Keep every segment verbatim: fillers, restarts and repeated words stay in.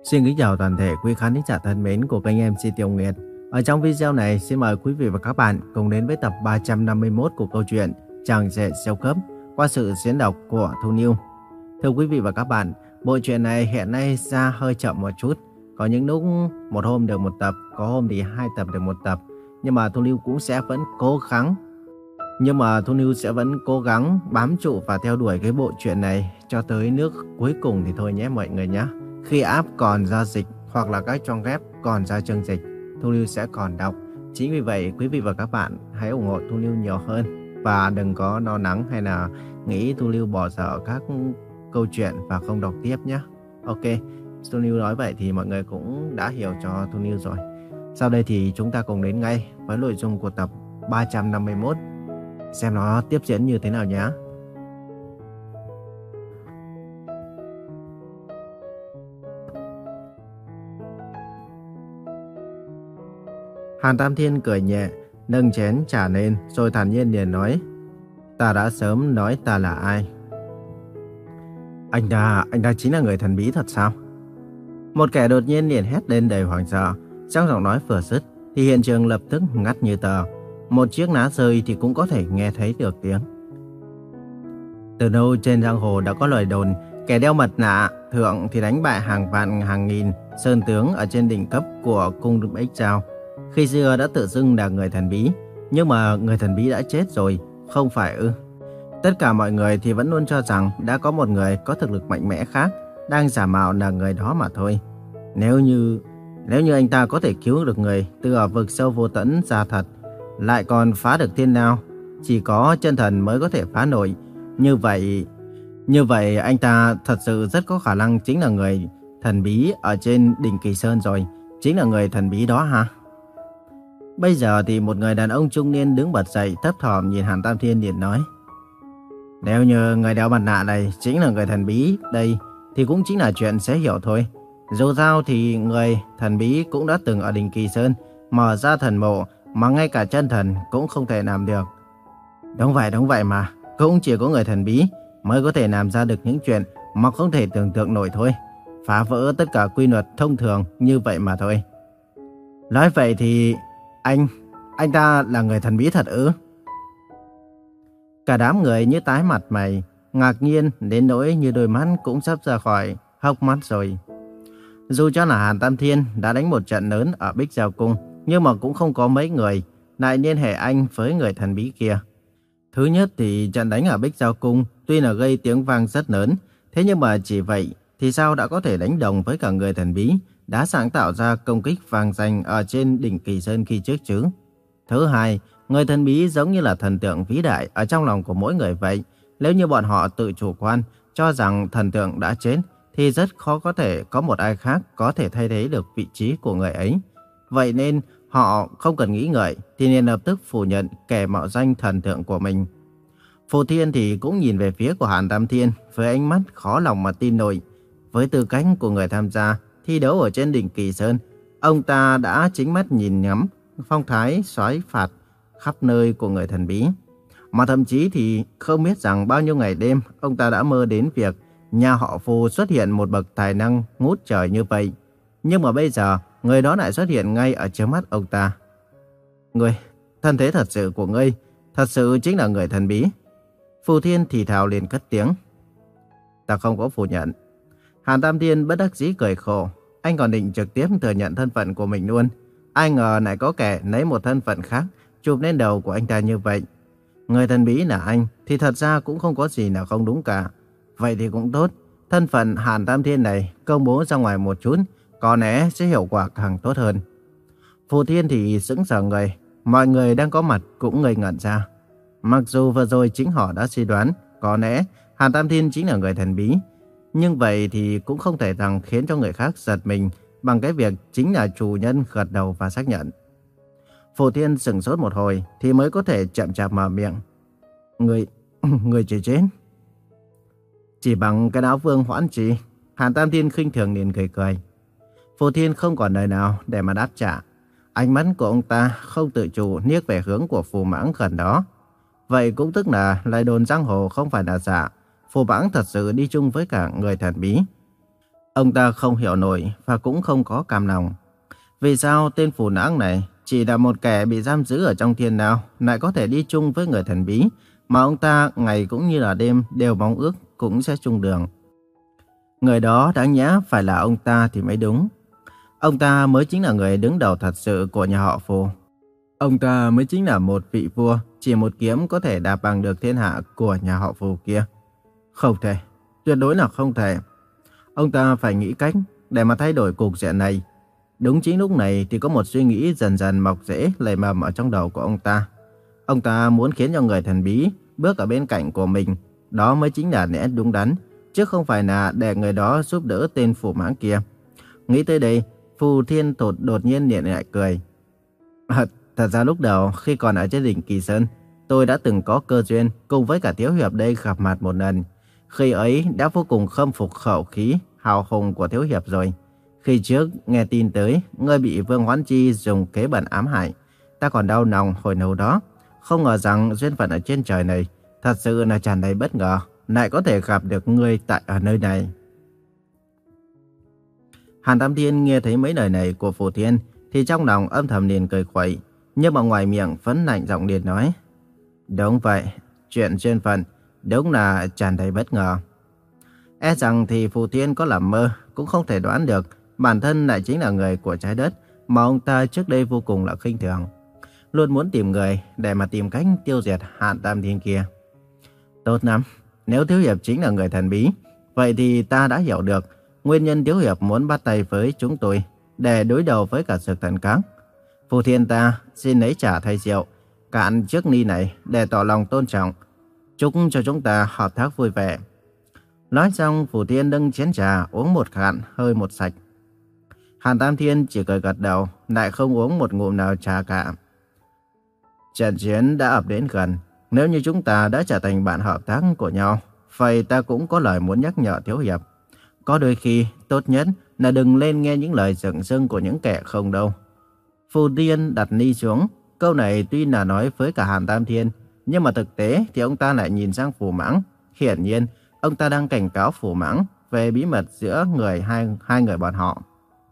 Xin kính chào toàn thể quý khán thính giả thân mến của kênh em xê Tiêu Nguyệt. Ở trong video này, xin mời quý vị và các bạn cùng đến với tập ba trăm năm mươi mốt của câu chuyện Chàng rể siêu cấp qua sự diễn đọc của Thu Niu. Thưa quý vị và các bạn, bộ truyện này hiện nay ra hơi chậm một chút. Có những lúc một hôm được một tập, có hôm thì hai tập được một tập. Nhưng mà Thu Niu cũng sẽ vẫn cố gắng. Nhưng mà Thu Niu sẽ vẫn cố gắng bám trụ và theo đuổi cái bộ truyện này cho tới nước cuối cùng thì thôi nhé mọi người nhé. Khi app còn ra dịch hoặc là các trang web còn ra chương dịch, Thu Niu sẽ còn đọc. Chính vì vậy quý vị và các bạn hãy ủng hộ Thu Niu nhiều hơn và đừng có lo lắng hay là nghĩ Thu Niu bỏ dở các câu chuyện và không đọc tiếp nhé. Ok, Thu Niu nói vậy thì mọi người cũng đã hiểu cho Thu Niu rồi. Sau đây thì chúng ta cùng đến ngay với nội dung của tập ba trăm năm mươi mốt, xem nó tiếp diễn như thế nào nhé. Hàn Tam Thiên cười nhẹ, nâng chén trà lên rồi thản nhiên liền nói: Ta đã sớm nói ta là ai. Anh ta, anh ta chính là người thần bí thật sao? Một kẻ đột nhiên liền hét lên đầy hoảng sợ. Trong giọng nói vừa dứt thì hiện trường lập tức ngắt như tờ. Một chiếc lá rơi thì cũng có thể nghe thấy được tiếng. Từ đâu trên giang hồ đã có lời đồn kẻ đeo mặt nạ thượng thì đánh bại hàng vạn hàng nghìn sơn tướng ở trên đỉnh cấp của cung Bích Giao. Khi xưa đã tự xưng là người thần bí, nhưng mà người thần bí đã chết rồi, không phải ư? Tất cả mọi người thì vẫn luôn cho rằng đã có một người có thực lực mạnh mẽ khác đang giả mạo là người đó mà thôi. Nếu như nếu như anh ta có thể cứu được người từ ở vực sâu vô tận ra thật, lại còn phá được thiên lao, chỉ có chân thần mới có thể phá nổi. Như vậy, như vậy anh ta thật sự rất có khả năng chính là người thần bí ở trên đỉnh Kỳ Sơn rồi, chính là người thần bí đó ha. Bây giờ thì một người đàn ông trung niên đứng bật dậy thấp thỏm nhìn Hàn Tam Thiên liền nói: Nếu như người đeo mặt nạ này chính là người thần bí đây thì cũng chính là chuyện dễ hiểu thôi. Dù sao thì người thần bí cũng đã từng ở đỉnh Kỳ Sơn mở ra thần mộ mà ngay cả chân thần cũng không thể làm được. Đúng vậy, đúng vậy mà, cũng chỉ có người thần bí mới có thể làm ra được những chuyện mà không thể tưởng tượng nổi thôi. Phá vỡ tất cả quy luật thông thường như vậy mà thôi. Nói vậy thì anh, anh ta là người thần bí thật ư? Cả đám người như tái mặt mày, ngạc nhiên đến nỗi như đôi mắt cũng sắp ra khỏi hốc mắt rồi. Dù cho là Hàn Tam Thiên đã đánh một trận lớn ở Bích Giao Cung, nhưng mà cũng không có mấy người lại liên hệ anh với người thần bí kia. Thứ nhất thì trận đánh ở Bích Giao Cung tuy là gây tiếng vang rất lớn, thế nhưng mà chỉ vậy thì sao đã có thể đánh đồng với cả người thần bí đã sáng tạo ra công kích vang danh ở trên đỉnh Kỳ Sơn khi trước chứ? Thứ hai, người thần bí giống như là thần tượng vĩ đại ở trong lòng của mỗi người vậy. Nếu như bọn họ tự chủ quan cho rằng thần tượng đã chết thì rất khó có thể có một ai khác có thể thay thế được vị trí của người ấy. Vậy nên họ không cần nghĩ ngợi thì nên lập tức phủ nhận kẻ mạo danh thần tượng của mình. Phù Thiên thì cũng nhìn về phía của Hàn Tam Thiên với ánh mắt khó lòng mà tin nổi. Với tư cách của người tham gia thi đấu ở trên đỉnh Kỳ Sơn, ông ta đã chính mắt nhìn ngắm phong thái xoáy phạt khắp nơi của người thần bí. Mà thậm chí thì không biết rằng bao nhiêu ngày đêm ông ta đã mơ đến việc nhà họ Phù xuất hiện một bậc tài năng ngút trời như vậy. Nhưng mà bây giờ người đó lại xuất hiện ngay ở trước mắt ông ta. Người, thân thế thật sự của ngươi, thật sự chính là người thần bí. Phù Thiên thì thào liền cất tiếng. Ta không có phủ nhận. Hàn Tam Thiên bất đắc dĩ cười khổ. Anh còn định trực tiếp thừa nhận thân phận của mình luôn. Ai ngờ lại có kẻ lấy một thân phận khác chụp lên đầu của anh ta như vậy. Người thần bí là anh thì thật ra cũng không có gì là không đúng cả. Vậy thì cũng tốt. Thân phận Hàn Tam Thiên này công bố ra ngoài một chút, có lẽ sẽ hiệu quả càng tốt hơn. Phù Thiên thì sững sờ người. Mọi người đang có mặt cũng ngây ngẩn ra. Mặc dù vừa rồi chính họ đã suy đoán có lẽ Hàn Tam Thiên chính là người thần bí, nhưng vậy thì cũng không thể rằng khiến cho người khác giật mình bằng cái việc chính là chủ nhân gật đầu và xác nhận. Phù Thiên sững sốt một hồi thì mới có thể chậm chạp mở miệng. Người, người chỉ chết. Chỉ bằng cái áo vương hoãn trì. Hàn Tam Thiên khinh thường liền cười cười. Phù Thiên không còn lời nào để mà đáp trả. Ánh mắt của ông ta không tự chủ liếc về hướng của Phù Mãng gần đó. Vậy cũng tức là lời đồn giang hồ không phải là giả. Phù Mãng thật sự đi chung với cả người thần bí. Ông ta không hiểu nổi và cũng không có cam lòng. Vì sao tên phù nãng này chỉ là một kẻ bị giam giữ ở trong thiên lao lại có thể đi chung với người thần bí mà ông ta ngày cũng như là đêm đều mong ước cũng sẽ chung đường. Người đó đáng nhẽ phải là ông ta thì mới đúng. Ông ta mới chính là người đứng đầu thật sự của nhà họ Phù. Ông ta mới chính là một vị vua chỉ một kiếm có thể đạp bằng được thiên hạ của nhà họ Phù kia. Không thể, tuyệt đối là không thể. Ông ta phải nghĩ cách để mà thay đổi cục diện này. Đúng chính lúc này thì có một suy nghĩ dần dần mọc rễ lầy mầm ở trong đầu của ông ta. Ông ta muốn khiến cho người thần bí bước ở bên cạnh của mình. Đó mới chính là lẽ đúng đắn, chứ không phải là để người đó giúp đỡ tên phù mãng kia. Nghĩ tới đây, Phù Thiên Tột đột nhiên liền lại cười. À, thật ra lúc đầu khi còn ở trên đỉnh Kỳ Sơn, tôi đã từng có cơ duyên cùng với cả Thiếu Hiệp đây gặp mặt một lần. Khi ấy đã vô cùng khâm phục khẩu khí hào hùng của Thiếu Hiệp rồi. Khi trước nghe tin tới ngươi bị Vương Hoán Chi dùng kế bẩn ám hại, ta còn đau lòng hồi nấu đó. Không ngờ rằng duyên phận ở trên trời này thật sự là tràn đầy bất ngờ, lại có thể gặp được ngươi tại ở nơi này. Hàn Tam Thiên nghe thấy mấy lời này của Phù Thiên thì trong lòng âm thầm liền cười khuẩy, nhưng mà ngoài miệng vẫn lạnh giọng liền nói: đúng vậy, chuyện duyên phận đúng là tràn đầy bất ngờ. E rằng thì Phù Thiên có làm mơ cũng không thể đoán được bản thân lại chính là người của trái đất mà ông ta trước đây vô cùng là khinh thường, luôn muốn tìm người để mà tìm cách tiêu diệt Hàn Tam Thiên kia. Tốt lắm, nếu Thiếu Hiệp chính là người thần bí, vậy thì ta đã hiểu được nguyên nhân Thiếu Hiệp muốn bắt tay với chúng tôi để đối đầu với cả Dược Thần Các. Phù Thiên ta xin lấy trà thay rượu, cạn chiếc ly này để tỏ lòng tôn trọng, chúc cho chúng ta hợp tác vui vẻ. Nói xong, Phù Thiên nâng chén trà uống một cạn hơi một sạch. Hàn Tam Thiên chỉ cười gật đầu, lại không uống một ngụm nào trà cả. Trận chiến đã ập đến gần, nếu như chúng ta đã trở thành bạn hợp tác của nhau, vậy ta cũng có lời muốn nhắc nhở Thiếu Hiệp. Có đôi khi, tốt nhất là đừng lên nghe những lời dửng dưng của những kẻ không đâu. Phù Thiên đặt ly xuống, câu này tuy là nói với cả Hàn Tam Thiên, nhưng mà thực tế thì ông ta lại nhìn sang Phù Mãng. Hiển nhiên, ông ta đang cảnh cáo Phù Mãng về bí mật giữa người hai, hai người bọn họ.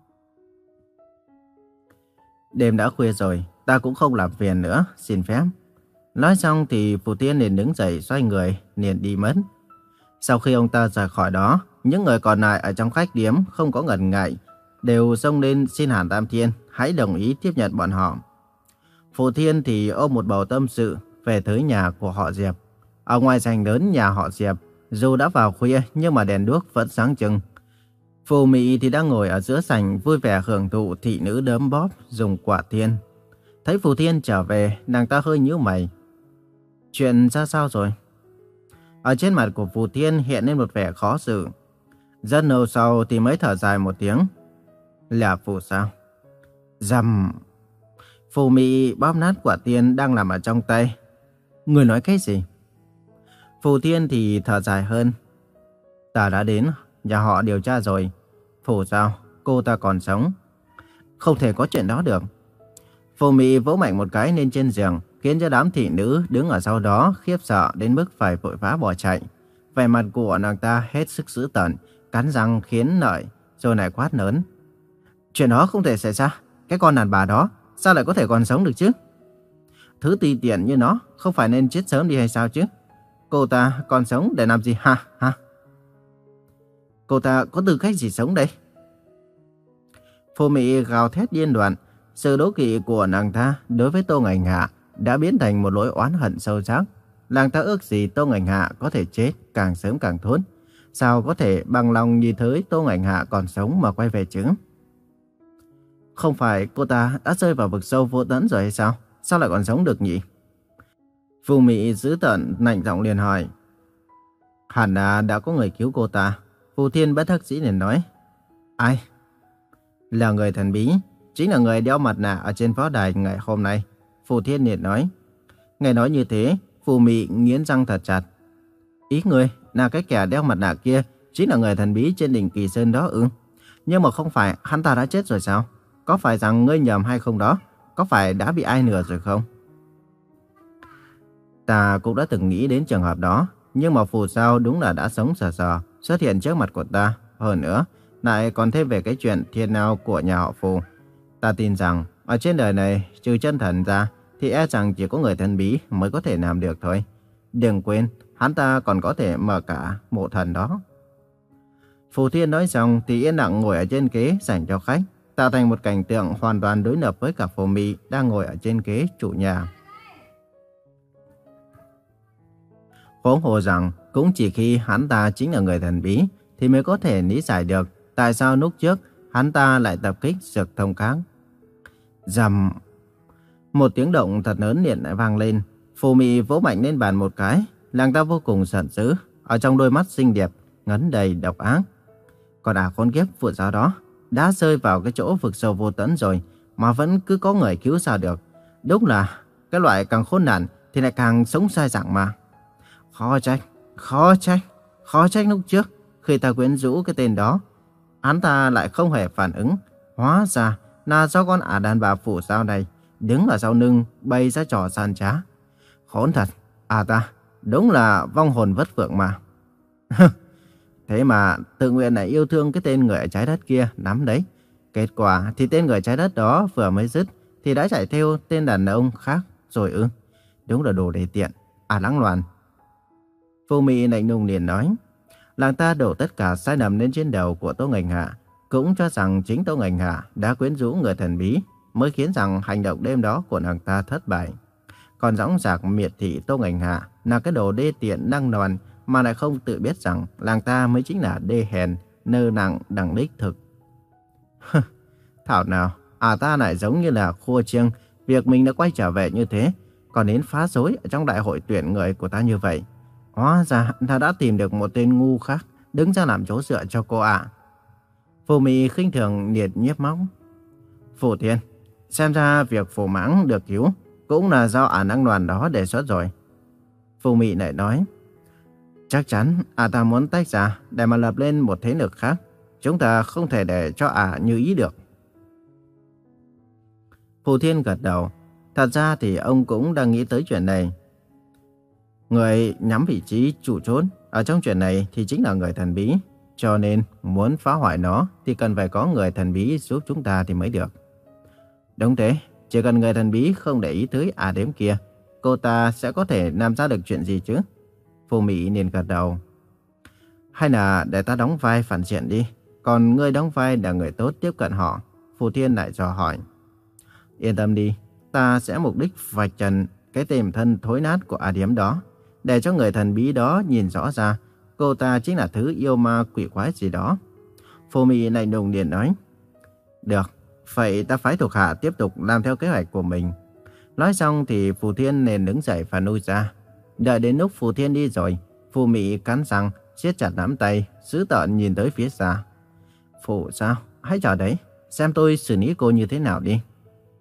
Đêm đã khuya rồi, ta cũng không làm phiền nữa, xin phép. Nói xong thì Phù Thiên liền đứng dậy xoay người, liền đi mất. Sau khi ông ta rời khỏi đó, những người còn lại ở trong khách điếm không có ngần ngại, đều xông lên xin Hàn Tam Thiên hãy đồng ý tiếp nhận bọn họ. Phù Thiên thì ôm một bầu tâm sự về tới nhà của họ Diệp. Ở ngoài sảnh lớn nhà họ Diệp, dù đã vào khuya nhưng mà đèn đuốc vẫn sáng trưng. Phù Mị thì đang ngồi ở giữa sảnh vui vẻ hưởng thụ thị nữ đấm bóp dùng quả thiên. Thấy Phù Thiên trở về, nàng ta hơi nhíu mày. Chuyện ra sao rồi? Ở trên mặt của Phù Thiên hiện lên một vẻ khó xử. Rất lâu sau thì mới thở dài một tiếng. Là Phù sao? Rầm. Phù Mị bóp nát quả tiên đang nằm ở trong tay. Người nói cái gì? Phù Thiên thì thở dài hơn. Ta đã đến nhà họ điều tra rồi. Phù sao? Cô ta còn sống. Không thể có chuyện đó được. Phù Mị vỗ mạnh một cái lên trên giường, khiến cho đám thị nữ đứng ở sau đó khiếp sợ đến mức phải vội vã bỏ chạy. Vẻ mặt của nàng ta hết sức dữ tợn, cắn răng khiến lợi, rồi lại quát lớn. Chuyện đó không thể xảy ra. Cái con đàn bà đó sao lại có thể còn sống được chứ? Thứ ti tiện như nó không phải nên chết sớm đi hay sao chứ? Cô ta còn sống để làm gì ha ha? Cô ta có tư cách gì sống đây? Phù Mị gào thét điên loạn. Sự đố kỵ của nàng ta đối với Tô Ngành Hạ đã biến thành một nỗi oán hận sâu sắc. Nàng ta ước gì Tô Ngành Hạ có thể chết càng sớm càng tốt. Sao có thể bằng lòng nhìn thấy Tô Ngành Hạ còn sống mà quay về chứ? Không phải cô ta đã rơi vào vực sâu vô tận rồi hay sao? Sao lại còn sống được nhỉ? Phù Mị giữ tợn lạnh giọng liền hỏi. Hẳn là đã có người cứu cô ta. Phù Thiên bất đắc dĩ liền nói. Ai? Là người thần bí, chính là người đeo mặt nạ ở trên pháo đài ngày hôm nay. Phù Thiên liền nói. Nghe nói như thế, Phù Mị nghiến răng thật chặt. Ý người là cái kẻ đeo mặt nạ kia chính là người thần bí trên đỉnh Kỳ Sơn đó ư? Nhưng mà không phải hắn ta đã chết rồi sao? Có phải rằng ngươi nhầm hay không đó? Có phải đã bị ai lừa rồi không? Ta cũng đã từng nghĩ đến trường hợp đó. Nhưng mà Phù Sao đúng là đã sống sờ sờ xuất hiện trước mặt của ta. Hơn nữa, lại còn thêm về cái chuyện thiên nào của nhà họ Phù. Ta tin rằng ở trên đời này trừ chân thần ra thì e rằng chỉ có người thần bí mới có thể làm được thôi. Đừng quên, hắn ta còn có thể mở cả mộ thần đó. Phù Thiên nói xong thì yên lặng ngồi ở trên ghế dành cho khách, tạo thành một cảnh tượng hoàn toàn đối lập với cả Phù Mị đang ngồi ở trên ghế chủ nhà. Huống hồ rằng cũng chỉ khi hắn ta chính là người thần bí thì mới có thể lý giải được tại sao lúc trước hắn ta lại tập kích Dược Thông Kháng. Rầm, một tiếng động thật lớn liền lại vang lên. Phù Mị vỗ mạnh lên bàn một cái, nàng ta vô cùng giận dữ, ở trong đôi mắt xinh đẹp ngấn đầy độc ác. Còn à khốn kiếp phụ giáo đó đã rơi vào cái chỗ vực sâu vô tận rồi mà vẫn cứ có người cứu ra được. Đúng là cái loại càng khốn nạn thì lại càng sống sai dạng mà. Khó trách, khó trách, khó trách lúc trước khi ta quyến rũ cái tên đó, hắn ta lại không hề phản ứng. Hóa ra là do con ả đàn bà phụ sao này đứng ở sau lưng bày ra trò gian trá. Khốn thật, à ta đúng là vong hồn vất vưởng mà. Thế mà tự nguyện lại yêu thương cái tên người ở trái đất kia lắm đấy. Kết quả thì tên người trái đất đó vừa mới dứt thì đã chạy theo tên đàn ông khác rồi ư. Đúng là đồ đề tiện, à lăng loàn. Phù Mị lạnh lùng liền nói. Nàng ta đổ tất cả sai lầm lên trên đầu của Tô Ngành Hạ, cũng cho rằng chính Tô Ngành Hạ đã quyến rũ người thần bí mới khiến rằng hành động đêm đó của nàng ta thất bại. Còn dõng dạc miệt thị Tô Ngành Hạ là cái đồ đê tiện năng loàn mà lại không tự biết rằng nàng ta mới chính là đê hèn, nơ nặng đẳng đích thực. Thảo nào, à ta lại giống như là khua chiêng, việc mình đã quay trở về như thế, còn đến phá rối ở trong đại hội tuyển người của ta như vậy. Hóa ra ta đã tìm được một tên ngu khác đứng ra làm chỗ dựa cho cô ạ. Phù Mị khinh thường liệt nhiếp móc. Phù Thiên, xem ra việc Phù Mãng được cứu cũng là do ả năng đoàn đó đề xuất rồi. Phù Mị lại nói. Chắc chắn ả ta muốn tách ra để mà lập lên một thế lực khác. Chúng ta không thể để cho ả như ý được. Phù Thiên gật đầu. Thật ra thì ông cũng đang nghĩ tới chuyện này. Người nhắm vị trí chủ chốt ở trong chuyện này thì chính là người thần bí. Cho nên muốn phá hoại nó thì cần phải có người thần bí giúp chúng ta thì mới được. Đúng thế, chỉ cần người thần bí không để ý tới ả đếm kia, cô ta sẽ có thể làm ra được chuyện gì chứ? Phù Mị liền gật đầu. Hay là để ta đóng vai phản diện đi, còn ngươi đóng vai là người tốt tiếp cận họ. Phù Thiên lại dò hỏi. Yên tâm đi, ta sẽ mục đích vạch trần cái tên thân thối nát của ả điếm đó, để cho người thần bí đó nhìn rõ ra cô ta chính là thứ yêu ma quỷ quái gì đó. Phù Mị lạnh lùng liền nói. Được, vậy ta phái thuộc hạ tiếp tục làm theo kế hoạch của mình. Nói xong thì Phù Thiên liền đứng dậy và lui ra. Đợi đến lúc Phù Thiên đi rồi, Phù Mị cắn răng, siết chặt nắm tay, dữ tợn nhìn tới phía xa. Phù sao? Hãy chờ đấy, xem tôi xử lý cô như thế nào đi.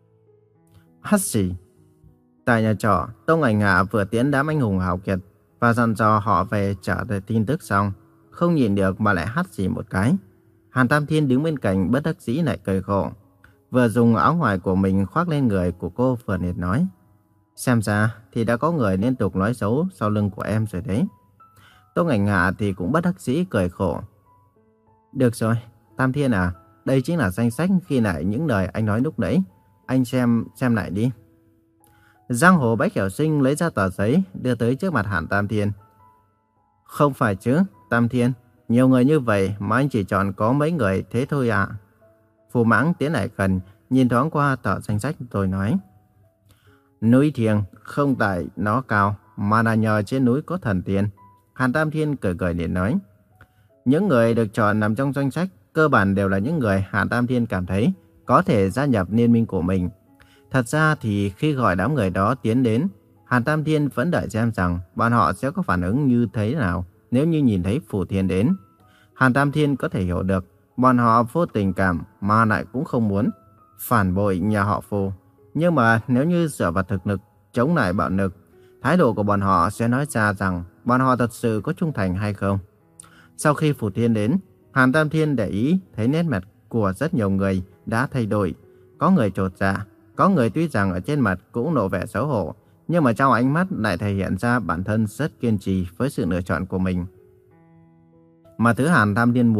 Hắt xì. Tại nhà trọ, Tô Ngành Hạ vừa tiến đám anh hùng hào kiệt và dặn dò họ về trả lời tin tức xong, không nhìn được mà lại hắt xì một cái. Hàn Tam Thiên đứng bên cạnh bất đắc dĩ lại cười khổ, vừa dùng áo ngoài của mình khoác lên người của cô vừa liệt nói. Xem ra thì đã có người liên tục nói xấu sau lưng của em rồi đấy. Tô Ngành Hạ thì cũng bất đắc dĩ cười khổ. Được rồi, Tam Thiên à, đây chính là danh sách ghi lại những lời anh nói lúc nãy. Anh xem, xem lại đi. Giang hồ Bách Hiểu Sinh lấy ra tờ giấy đưa tới trước mặt Hàn Tam Thiên. Không phải chứ, Tam Thiên, nhiều người như vậy mà anh chỉ chọn có mấy người thế thôi ạ. À. Phù Mãng tiến lại gần, nhìn thoáng qua tờ danh sách rồi nói. Núi Thiêng không tại nó cao mà là nhờ trên núi có thần tiên. Hàn Tam Thiên cười cười liền nói. Những người được chọn nằm trong danh sách cơ bản đều là những người Hàn Tam Thiên cảm thấy có thể gia nhập liên minh của mình. Thật ra thì khi gọi đám người đó tiến đến, Hàn Tam Thiên vẫn đợi xem rằng bọn họ sẽ có phản ứng như thế nào nếu như nhìn thấy Phù Thiên đến. Hàn Tam Thiên có thể hiểu được bọn họ vô tình cảm mà lại cũng không muốn phản bội nhà họ Phù. Nhưng mà nếu như dựa vào thực lực chống lại bạo lực, thái độ của bọn họ sẽ nói ra rằng bọn họ thật sự có trung thành hay không. Sau khi Phù Thiên đến, Hàn Tam Thiên để ý thấy nét mặt của rất nhiều người đã thay đổi. Có người chột dạ, có người tuy rằng ở trên mặt cũng lộ vẻ xấu hổ, nhưng mà trong ánh mắt lại thể hiện ra bản thân rất kiên trì với sự lựa chọn của mình. Mà thứ Hàn Tam Thiên muốn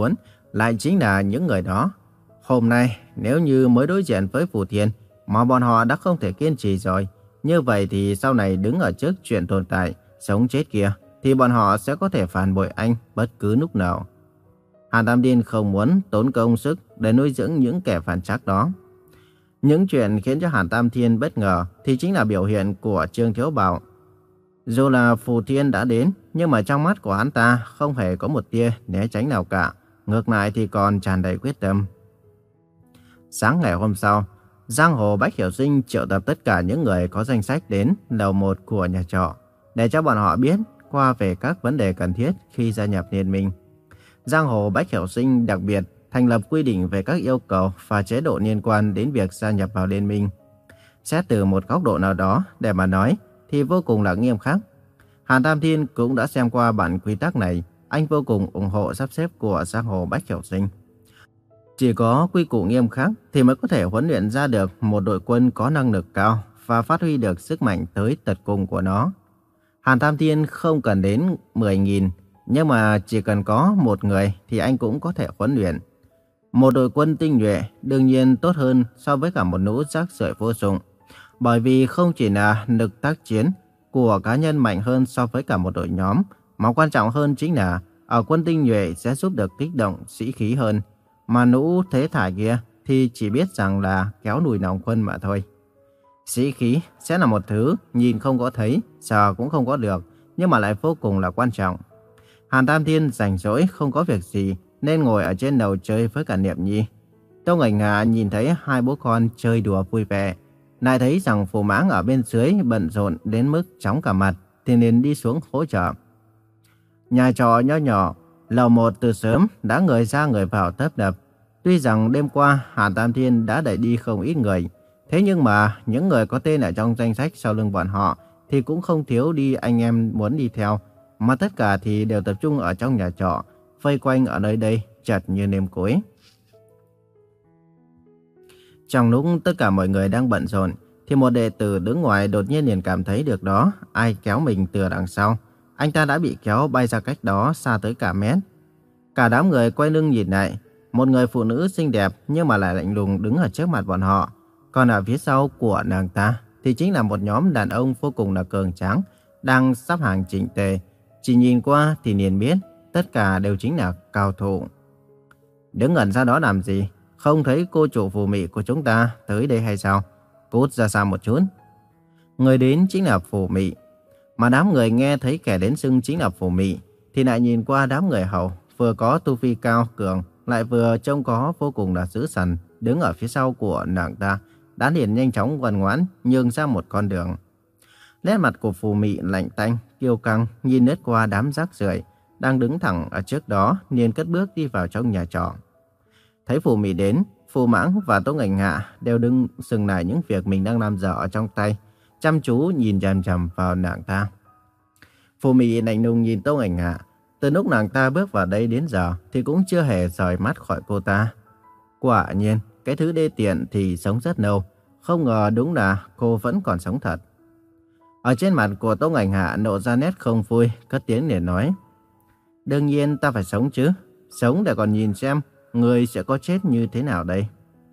lại chính là những người đó. Hôm nay, nếu như mới đối diện với Phù Thiên mà bọn họ đã không thể kiên trì rồi, như vậy thì sau này đứng ở trước chuyện tồn tại, sống chết kia, thì bọn họ sẽ có thể phản bội anh bất cứ lúc nào. Hàn Tam Thiên không muốn tốn công sức để nuôi dưỡng những kẻ phản trắc đó. Những chuyện khiến cho Hàn Tam Thiên bất ngờ thì chính là biểu hiện của Trương Thiếu Bảo. Dù là Phù Thiên đã đến, nhưng mà trong mắt của hắn ta không hề có một tia né tránh nào cả. Ngược lại thì còn tràn đầy quyết tâm. Sáng ngày hôm sau, giang hồ Bách Hiểu Sinh triệu tập tất cả những người có danh sách đến lầu một của nhà trọ, để cho bọn họ biết qua về các vấn đề cần thiết khi gia nhập liên minh. Giang hồ Bách Hiểu Sinh đặc biệt thành lập quy định về các yêu cầu và chế độ liên quan đến việc gia nhập vào liên minh. Xét từ một góc độ nào đó để mà nói thì vô cùng là nghiêm khắc. Hàn Tam Thiên cũng đã xem qua bản quy tắc này, anh vô cùng ủng hộ sắp xếp của giang hồ Bách Hiểu Sinh. Chỉ có quy củ nghiêm khắc thì mới có thể huấn luyện ra được một đội quân có năng lực cao và phát huy được sức mạnh tới tận cùng của nó. Hàn Tam Thiên không cần đến mười nghìn, nhưng mà chỉ cần có một người thì anh cũng có thể huấn luyện. Một đội quân tinh nhuệ đương nhiên tốt hơn so với cả một lũ rác rưởi vô dụng. Bởi vì không chỉ là lực tác chiến của cá nhân mạnh hơn so với cả một đội nhóm, mà quan trọng hơn chính là ở quân tinh nhuệ sẽ giúp được kích động sĩ khí hơn. Mà lũ thế thải kia thì chỉ biết rằng là kéo đùi nòng quân mà thôi. Sĩ khí sẽ là một thứ nhìn không có thấy, sờ cũng không có được, nhưng mà lại vô cùng là quan trọng. Hàn Tam Thiên rảnh rỗi không có việc gì nên ngồi ở trên lầu chơi với cả Niệm Nhi. Tông Ảnh Hạ nhìn thấy hai bố con chơi đùa vui vẻ, lại thấy rằng Phù Mãng ở bên dưới bận rộn đến mức chóng cả mặt, thì liền đi xuống hỗ trợ. Nhà trọ nhỏ nhỏ, lầu một từ sớm đã người ra người vào tấp nập. Tuy rằng đêm qua Hàn Tam Thiên đã đẩy đi không ít người, thế nhưng mà những người có tên ở trong danh sách sau lưng bọn họ thì cũng không thiếu đi anh em muốn đi theo, mà tất cả thì đều tập trung ở trong nhà trọ, vây quanh ở nơi đây chật như nêm cối. Trong lúc tất cả mọi người đang bận rộn, thì một đệ tử đứng ngoài đột nhiên liền cảm thấy được đó ai kéo mình từ đằng sau. Anh ta đã bị kéo bay ra cách đó xa tới cả mét. Cả đám người quay lưng nhìn lại, một người phụ nữ xinh đẹp nhưng mà lại lạnh lùng đứng ở trước mặt bọn họ. Còn ở phía sau của nàng ta thì chính là một nhóm đàn ông vô cùng là cường tráng, đang sắp hàng chỉnh tề. Chỉ nhìn qua thì liền biết tất cả đều chính là cao thủ. Đứng ngẩn ra đó làm gì? Không thấy cô chủ Phù Mị của chúng ta tới đây hay sao? Cút ra xa một chút. Người đến chính là Phù Mị. Mà đám người nghe thấy kẻ đến xưng chính là Phù Mị thì lại nhìn qua đám người hầu, vừa có tu vi cao cường, lại vừa trông có vô cùng là dữ dằn, đứng ở phía sau của nàng ta, đã liền nhanh chóng ngoan ngoãn nhường ra một con đường. Nét mặt của Phù Mị lạnh tanh, kiêu căng, nhìn lướt qua đám rác rưởi đang đứng thẳng ở trước đó, liền cất bước đi vào trong nhà trọ. Thấy Phù Mị đến, Phù Mãng và Tông Ảnh Hạ đều đứng dừng lại những việc mình đang làm dở ở trong tay, chăm chú nhìn chằm chằm vào nàng ta. Phù Mị lạnh lùng nhìn Tông Ảnh Hạ, từ lúc nàng ta bước vào đây đến giờ thì cũng chưa hề rời mắt khỏi cô ta. Quả nhiên, cái thứ đê tiện thì sống rất lâu, không ngờ đúng là cô vẫn còn sống thật. Ở trên mặt của Tông Ảnh Hạ lộ ra nét không vui, cất tiếng để nói: đương nhiên ta phải sống chứ, sống để còn nhìn xem người sẽ có chết như thế nào đây.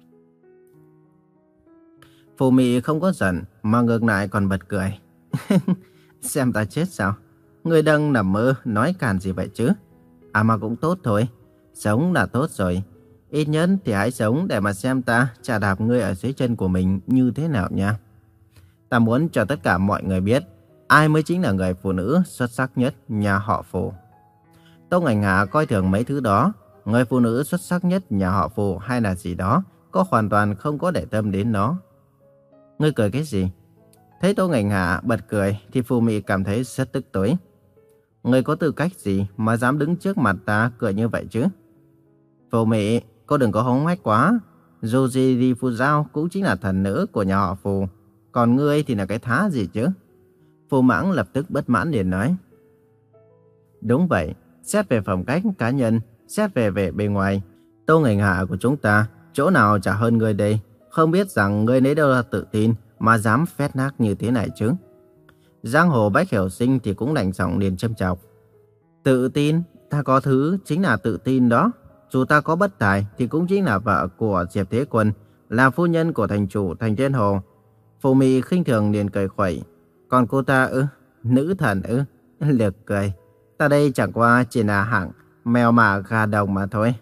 Phù Mị không có giận mà ngược lại còn bật cười. Xem ta chết sao? Người đang nằm mơ nói càn gì vậy chứ? À mà cũng tốt thôi, sống là tốt rồi. Ít nhất thì hãy sống để mà xem ta chà đạp ngươi ở dưới chân của mình như thế nào nha. Ta muốn cho tất cả mọi người biết ai mới chính là người phụ nữ xuất sắc nhất nhà họ Phù. Tông Ảnh Hạ coi thường mấy thứ đó. Người phụ nữ xuất sắc nhất nhà họ Phù hay là gì đó, có hoàn toàn không có để tâm đến nó. Ngươi cười cái gì? Thấy Tông Ảnh Hạ bật cười thì Phù Mị cảm thấy rất tức tối. Ngươi có tư cách gì mà dám đứng trước mặt ta cười như vậy chứ? Phù Mị, cô đừng có hống hách quá. Dù gì thì Phù Giao cũng chính là thần nữ của nhà họ Phù, còn ngươi thì là cái thá gì chứ? Phù Mãng lập tức bất mãn liền nói. Đúng vậy, xét về phẩm cách cá nhân, xét về vẻ bề ngoài, Tông Ảnh Hạ của chúng ta chỗ nào chả hơn ngươi đây. Không biết rằng ngươi lấy đâu là tự tin mà dám phét nác như thế này chứ? Giang hồ Bách Hiểu Sinh thì cũng lạnh giọng liền châm chọc. Tự tin? Ta có thứ chính là tự tin đó. dù ta có bất tài thì cũng chính là vợ của Diệp Thế Quân, là phu nhân của thành chủ thành Thiên Hồ. Phù Mị khinh thường liền cười khuẩy. Còn cô ta ư? Nữ thần ư? Lược cười. Ta đây chẳng qua chỉ là hạng mèo mả gà đồng mà thôi.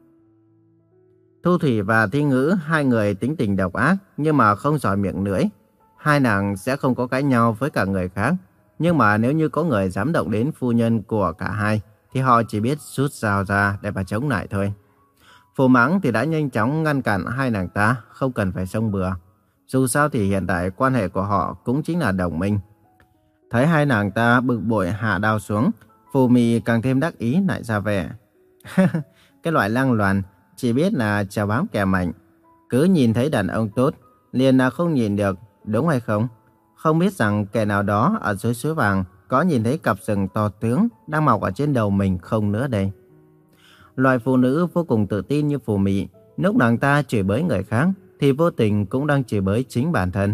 Thu Thủy và Thi Ngữ, hai người tính tình độc ác nhưng mà không giỏi miệng lưỡi. Hai nàng sẽ không có cãi nhau với cả người khác. Nhưng mà nếu như có người dám động đến phu nhân của cả hai, thì họ chỉ biết rút dao ra để mà chống lại thôi. Phù Mãng thì đã nhanh chóng ngăn cản hai nàng ta, không cần phải xông bừa. Dù sao thì hiện tại quan hệ của họ cũng chính là đồng minh. Thấy hai nàng ta bực bội hạ đao xuống, Phù Mị càng thêm đắc ý lại ra vẻ. Cái loại lăng loàn chỉ biết là chào bám kẻ mạnh. Cứ nhìn thấy đàn ông tốt, liền là không nhìn được, đúng hay không? Không biết rằng kẻ nào đó ở dưới suối vàng có nhìn thấy cặp sừng to tướng đang mọc ở trên đầu mình không nữa đây. Loại phụ nữ vô cùng tự tin như Phù Mị, lúc nàng ta chửi bới người khác thì vô tình cũng đang chửi bới chính bản thân.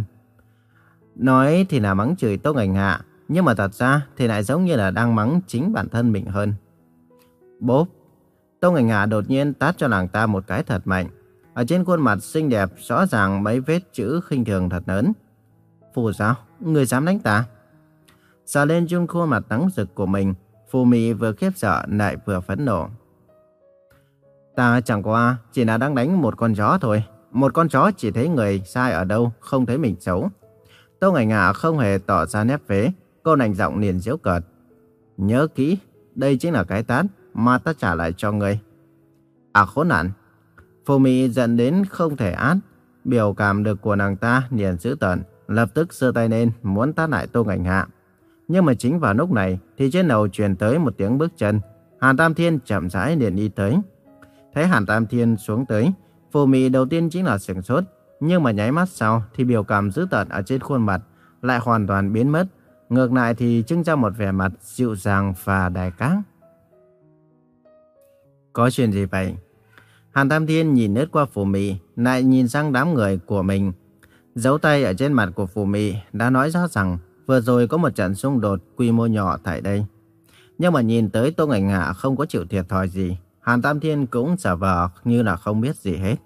Nói thì là mắng chửi Tô Ngành Hạ, nhưng mà thật ra thì lại giống như là đang mắng chính bản thân mình hơn. Bốp! Tô Ngành Hạ đột nhiên tát cho nàng ta một cái thật mạnh. Ở trên khuôn mặt xinh đẹp rõ ràng mấy vết chữ khinh thường thật lớn. Phù sao? Người dám đánh ta? Sờ lên trên khuôn mặt nắng rực của mình, Phù Mị vừa khiếp sợ lại vừa phẫn nộ. Ta chẳng qua chỉ là đang đánh một con chó thôi. Một con chó chỉ thấy người sai ở đâu, không thấy mình xấu. Tô Ngành Hạ không hề tỏ ra nép vế, cô lạnh giọng liền giễu cợt. Nhớ kỹ, đây chính là cái tát mà ta trả lại cho ngươi. À khốn nạn! Phù Mị giận đến không thể át, biểu cảm được của nàng ta liền dữ tợn, lập tức giơ tay lên muốn tát lại Tô Ngành Hạ. Nhưng mà chính vào lúc này thì trên đầu truyền tới một tiếng bước chân. Hàn Tam Thiên chậm rãi liền đi tới. Thấy Hàn Tam Thiên xuống tới, Phù Mị đầu tiên chính là sửng sốt, nhưng mà nháy mắt sau thì biểu cảm dữ tợn ở trên khuôn mặt lại hoàn toàn biến mất. Ngược lại thì trưng ra một vẻ mặt dịu dàng và đài cáng. Có chuyện gì vậy? Hàn Tam Thiên nhìn lướt qua Phù Mị, lại nhìn sang đám người của mình. Dấu tay ở trên mặt của Phù Mị đã nói rõ rằng vừa rồi có một trận xung đột quy mô nhỏ tại đây. Nhưng mà nhìn tới Tô Ngành Hạ không có chịu thiệt thòi gì, Hàn Tam Thiên cũng giả vờ như là không biết gì hết.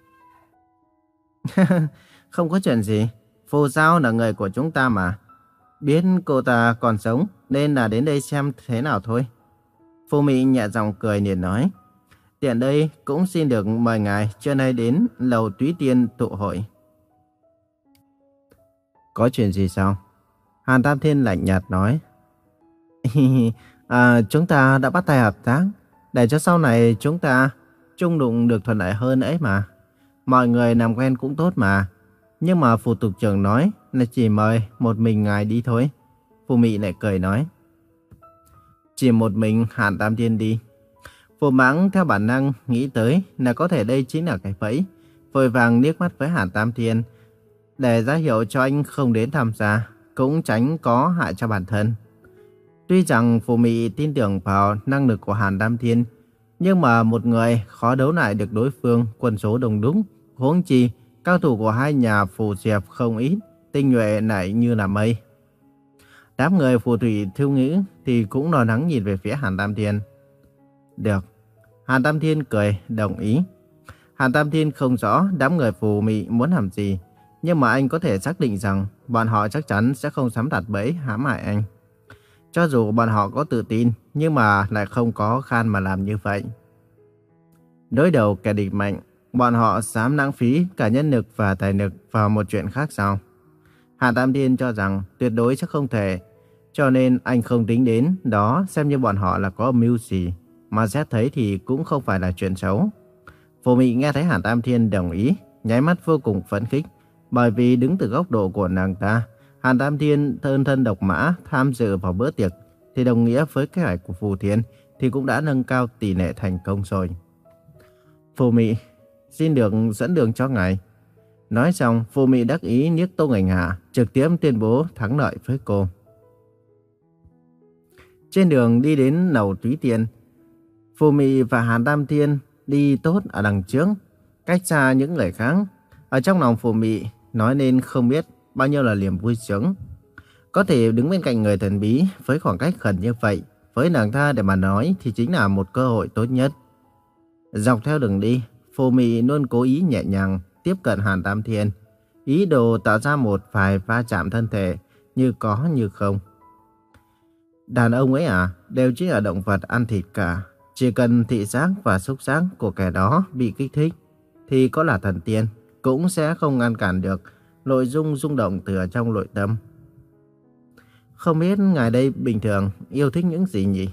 Không có chuyện gì, Phù Giao là người của chúng ta mà. Biết cô ta còn sống nên là đến đây xem thế nào thôi. Phù Mị nhẹ giọng cười liền nói. Tiện đây cũng xin được mời ngài trưa nay đến lầu Túy Tiên tụ hội. Có chuyện gì sao? Hàn Tam Thiên lạnh nhạt nói. à, chúng ta đã bắt tay hợp tác, để cho sau này chúng ta chung đụng được thuận lợi hơn ấy mà. Mọi người làm quen cũng tốt mà. Nhưng mà Phù Tục Trưởng nói là chỉ mời một mình ngài đi thôi. Phù Mị lại cười nói. Chỉ một mình Hàn Tam Thiên đi. Phù Mãng theo bản năng nghĩ tới là có thể đây chính là cái bẫy. Vội vàng liếc mắt với Hàn Tam Thiên để ra hiệu cho anh không đến tham gia, cũng tránh có hại cho bản thân. Tuy rằng Phù Mị tin tưởng vào năng lực của Hàn Tam Thiên, nhưng mà một người khó đấu lại được đối phương quân số đông đúc, huống chi cao thủ của hai nhà Phù Diệp không ít, tinh nhuệ lại như là mây. Đám người Phù Thủy Thiêu Nghĩ thì cũng lo lắng nhìn về phía Hàn Tam Thiên. Được. Hàn Tam Thiên cười, đồng ý. Hàn Tam Thiên không rõ đám người Phù Mị muốn làm gì, nhưng mà anh có thể xác định rằng bọn họ chắc chắn sẽ không dám đặt bẫy hãm hại anh. Cho dù bọn họ có tự tin, nhưng mà lại không có gan mà làm như vậy. Đối đầu kẻ địch mạnh, bọn họ dám lãng phí cả nhân lực và tài lực vào một chuyện khác sao? Hàn Tam Thiên cho rằng tuyệt đối sẽ không thể, cho nên anh không tính đến đó xem như bọn họ là có âm mưu gì, mà xét thấy thì cũng không phải là chuyện xấu. Phù Mị nghe thấy Hàn Tam Thiên đồng ý, nháy mắt vô cùng phấn khích, bởi vì đứng từ góc độ của nàng ta, Hàn Tam Thiên thân thân độc mã tham dự vào bữa tiệc thì đồng nghĩa với kế hoạch của Phù Thiên thì cũng đã nâng cao tỷ lệ thành công rồi. Phù Mị, xin được dẫn đường cho ngài. Nói xong, Phù Mị đắc ý liếc Tô Ngành Hạ, trực tiếp tuyên bố thắng lợi với cô. Trên đường đi đến lầu Túy Tiên, Phù Mị và Hàn Tam Thiên đi tốt ở đằng trước, cách xa những người khác. Ở trong lòng Phù Mị nói nên không biết bao nhiêu là niềm vui sướng. Có thể đứng bên cạnh người thần bí với khoảng cách gần như vậy, với nàng ta để mà nói thì chính là một cơ hội tốt nhất. Dọc theo đường đi, Phù Mị luôn cố ý nhẹ nhàng tiếp cận Hàn Tam Thiên, ý đồ tạo ra một vài va chạm thân thể như có như không. Đàn ông ấy à, đều chính là động vật ăn thịt cả. Chỉ cần thị giác và xúc giác của kẻ đó bị kích thích, thì có là thần tiên cũng sẽ không ngăn cản được nội dung rung động từ ở trong nội tâm. Không biết ngài đây bình thường yêu thích những gì nhỉ?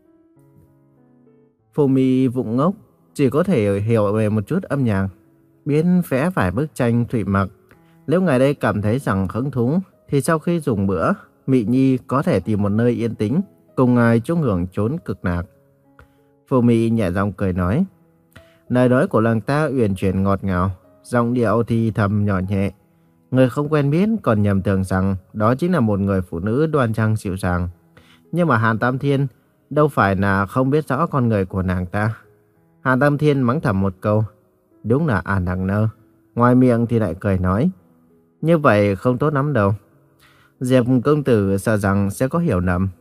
Phù Mị vụng ngốc, chỉ có thể hiểu về một chút âm nhạc, biết vẽ vài bức tranh thủy mặc. Nếu ngài đây cảm thấy rằng hứng thú, thì sau khi dùng bữa, Mị Nhi có thể tìm một nơi yên tĩnh, cùng ngài chung hưởng chốn cực lạc. Phù Mị nhẹ giọng cười nói. Lời nói của nàng ta uyển chuyển ngọt ngào, giọng điệu thì thầm nhỏ nhẹ. Người không quen biết còn nhầm tưởng rằng đó chính là một người phụ nữ đoan trang dịu dàng. Nhưng mà Hàn Tam Thiên đâu phải là không biết rõ con người của nàng ta. Hàn Tam Thiên mắng thầm một câu. Đúng là à nặng nơ. Ngoài miệng thì lại cười nói. Như vậy không tốt lắm đâu. Diệp công tử sợ rằng sẽ có hiểu lầm.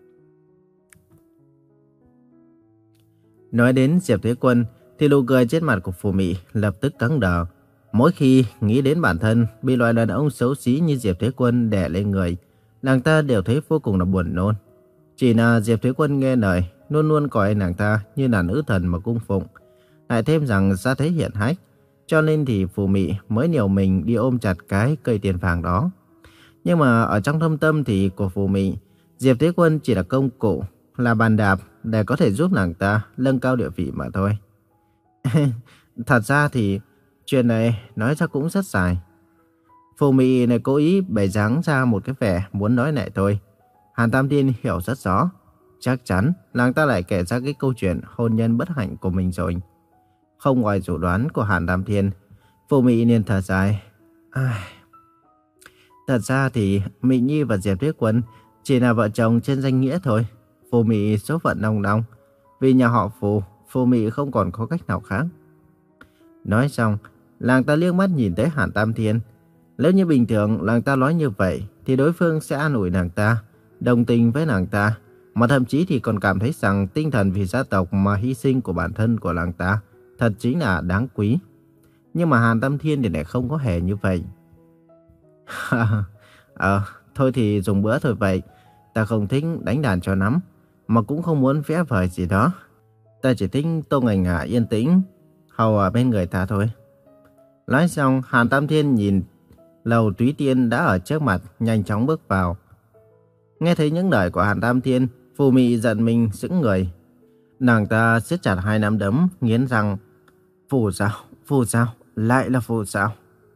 Nói đến Diệp Thế Quân thì nụ cười trên mặt của Phù Mị lập tức cứng đờ. Mỗi khi nghĩ đến bản thân bị loại đàn ông xấu xí như Diệp Thế Quân đè lên người, nàng ta đều thấy vô cùng là buồn nôn. Chỉ là Diệp Thế Quân nghe lời, luôn luôn coi nàng ta như là nữ thần mà cung phụng. Lại thêm rằng gia thế hiển hách, cho nên thì Phù Mị mới liều mình đi ôm chặt cái cây tiền vàng đó. Nhưng mà ở trong thâm tâm thì của Phù Mị, Diệp Thế Quân chỉ là công cụ, là bàn đạp để có thể giúp nàng ta nâng cao địa vị mà thôi. Thật ra thì chuyện này nói ra cũng rất dài. Phù Mị này cố ý bày dáng ra một cái vẻ muốn nói lại thôi. Hàn Tam Thiên hiểu rất rõ. Chắc chắn nàng ta lại kể ra cái câu chuyện hôn nhân bất hạnh của mình rồi. Không ngoài dự đoán của Hàn Tam Thiên, Phù Mị liền thở dài. Ai... Thật ra thì Mị Nhi và Diệp Thế Quân chỉ là vợ chồng trên danh nghĩa thôi. Phù Mị số phận đong đong. Vì nhà họ Phù, Phù Mị không còn có cách nào khác. Nói xong, nàng ta liếc mắt nhìn tới Hàn Tam Thiên. Nếu như bình thường nàng ta nói như vậy, thì đối phương sẽ an ủi nàng ta, đồng tình với nàng ta, mà thậm chí thì còn cảm thấy rằng tinh thần vì gia tộc mà hy sinh của bản thân của nàng ta thật chính là đáng quý. Nhưng mà Hàn Tam Thiên thì lại không có hề như vậy. Ờ, thôi thì dùng bữa thôi vậy. Ta không thích đánh đàn cho lắm, mà cũng không muốn vẽ vời gì đó. Ta chỉ thích tô ngày ngả yên tĩnh, hầu ở bên người ta thôi. Nói xong, Hàn Tam Thiên nhìn Lầu Túy Tiên đã ở trước mặt, nhanh chóng bước vào. Nghe thấy những lời của Hàn Tam Thiên, Phù Mị giận mình sững người. Nàng ta siết chặt hai nắm đấm, nghiến răng. Phù sao? Phù sao? Lại là Phù sao?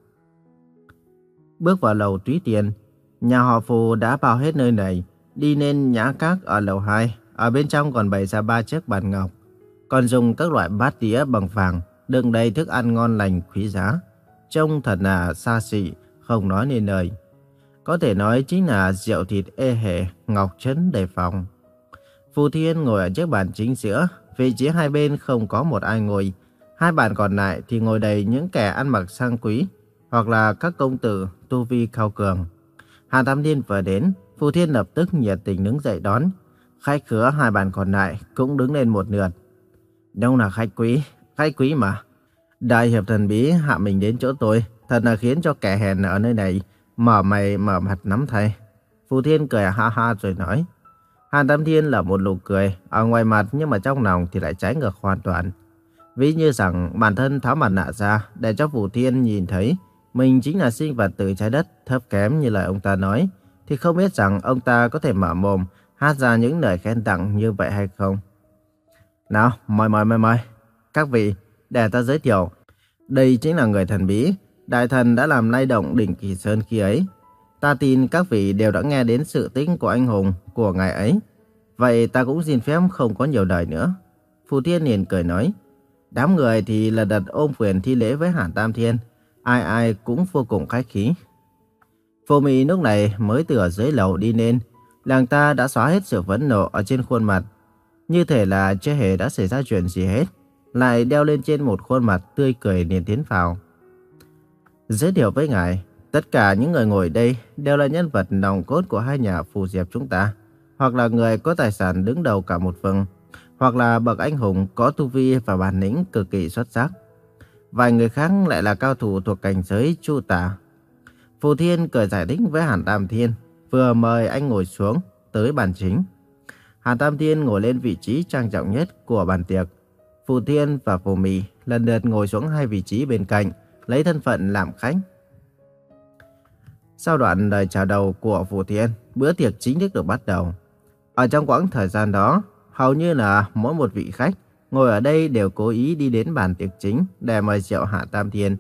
Bước vào Lầu Túy Tiên, nhà họ Phù đã bao hết nơi này, đi lên nhã các ở lầu hai. Ở bên trong còn bày ra ba chiếc bàn ngọc, còn dùng các loại bát đĩa bằng vàng đựng đầy thức ăn ngon lành quý giá, trông thật là xa xỉ, không nói nên lời. Có thể nói chính là rượu thịt ê hề, ngọc trấn đầy phòng. Phù Thiên ngồi ở chiếc bàn chính giữa, vị trí hai bên không có một ai ngồi. Hai bàn còn lại thì ngồi đầy những kẻ ăn mặc sang quý, hoặc là các công tử tu vi cao cường. Hàn Tam Thiên vừa đến, Phù Thiên lập tức nhiệt tình đứng dậy đón. Khách khứa hai bàn còn lại cũng đứng lên một lượt. Đâu là khách quý, khách quý mà. Đại hiệp thần bí hạ mình đến chỗ tôi, thật là khiến cho kẻ hèn ở nơi này mở mày mở mặt nắm thay. Phù Thiên cười ha ha rồi nói. Hàn Tam Thiên là một nụ cười ở ngoài mặt, nhưng mà trong lòng thì lại trái ngược hoàn toàn. Ví như rằng bản thân tháo mặt nạ ra để cho Phù Thiên nhìn thấy mình chính là sinh vật từ trái đất thấp kém như lời ông ta nói, thì không biết rằng ông ta có thể mở mồm hát ra những lời khen tặng như vậy hay không. Nào, mời mời mời mời. Các vị, để ta giới thiệu. Đây chính là người thần bí, đại thần đã làm lay động đỉnh Kỳ Sơn khi ấy. Ta tin các vị đều đã nghe đến sự tích của anh hùng của ngài ấy. Vậy ta cũng xin phép không có nhiều lời nữa. Phù Thiên liền cười nói. Đám người thì là đặt ôm quyền thi lễ với Hàn Tam Thiên. Ai ai cũng vô cùng khách khí. Phù Mị lúc này mới từ ở dưới lầu đi lên. Nàng ta đã xóa hết sự phẫn nộ ở trên khuôn mặt, như thể là chưa hề đã xảy ra chuyện gì hết, lại đeo lên trên một khuôn mặt tươi cười liền tiến vào. Giới thiệu với ngài, tất cả những người ngồi đây đều là nhân vật nòng cốt của hai nhà Phù Diệp chúng ta, hoặc là người có tài sản đứng đầu cả một vùng, hoặc là bậc anh hùng có tu vi và bản lĩnh cực kỳ xuất sắc. Vài người khác lại là cao thủ thuộc cảnh giới Chu Tả. Phù Thiên cười giải thích với Hàn Tam Thiên, vừa mời anh ngồi xuống tới bàn chính. Hàn Tam Thiên ngồi lên vị trí trang trọng nhất của bàn tiệc. Phù Thiên và Phù Mị lần lượt ngồi xuống hai vị trí bên cạnh, lấy thân phận làm khách. Sau đoạn lời chào đầu của Phù Thiên, bữa tiệc chính thức được bắt đầu. Ở trong quãng thời gian đó, hầu như là mỗi một vị khách ngồi ở đây đều cố ý đi đến bàn tiệc chính để mời rượu Hàn Tam Thiên.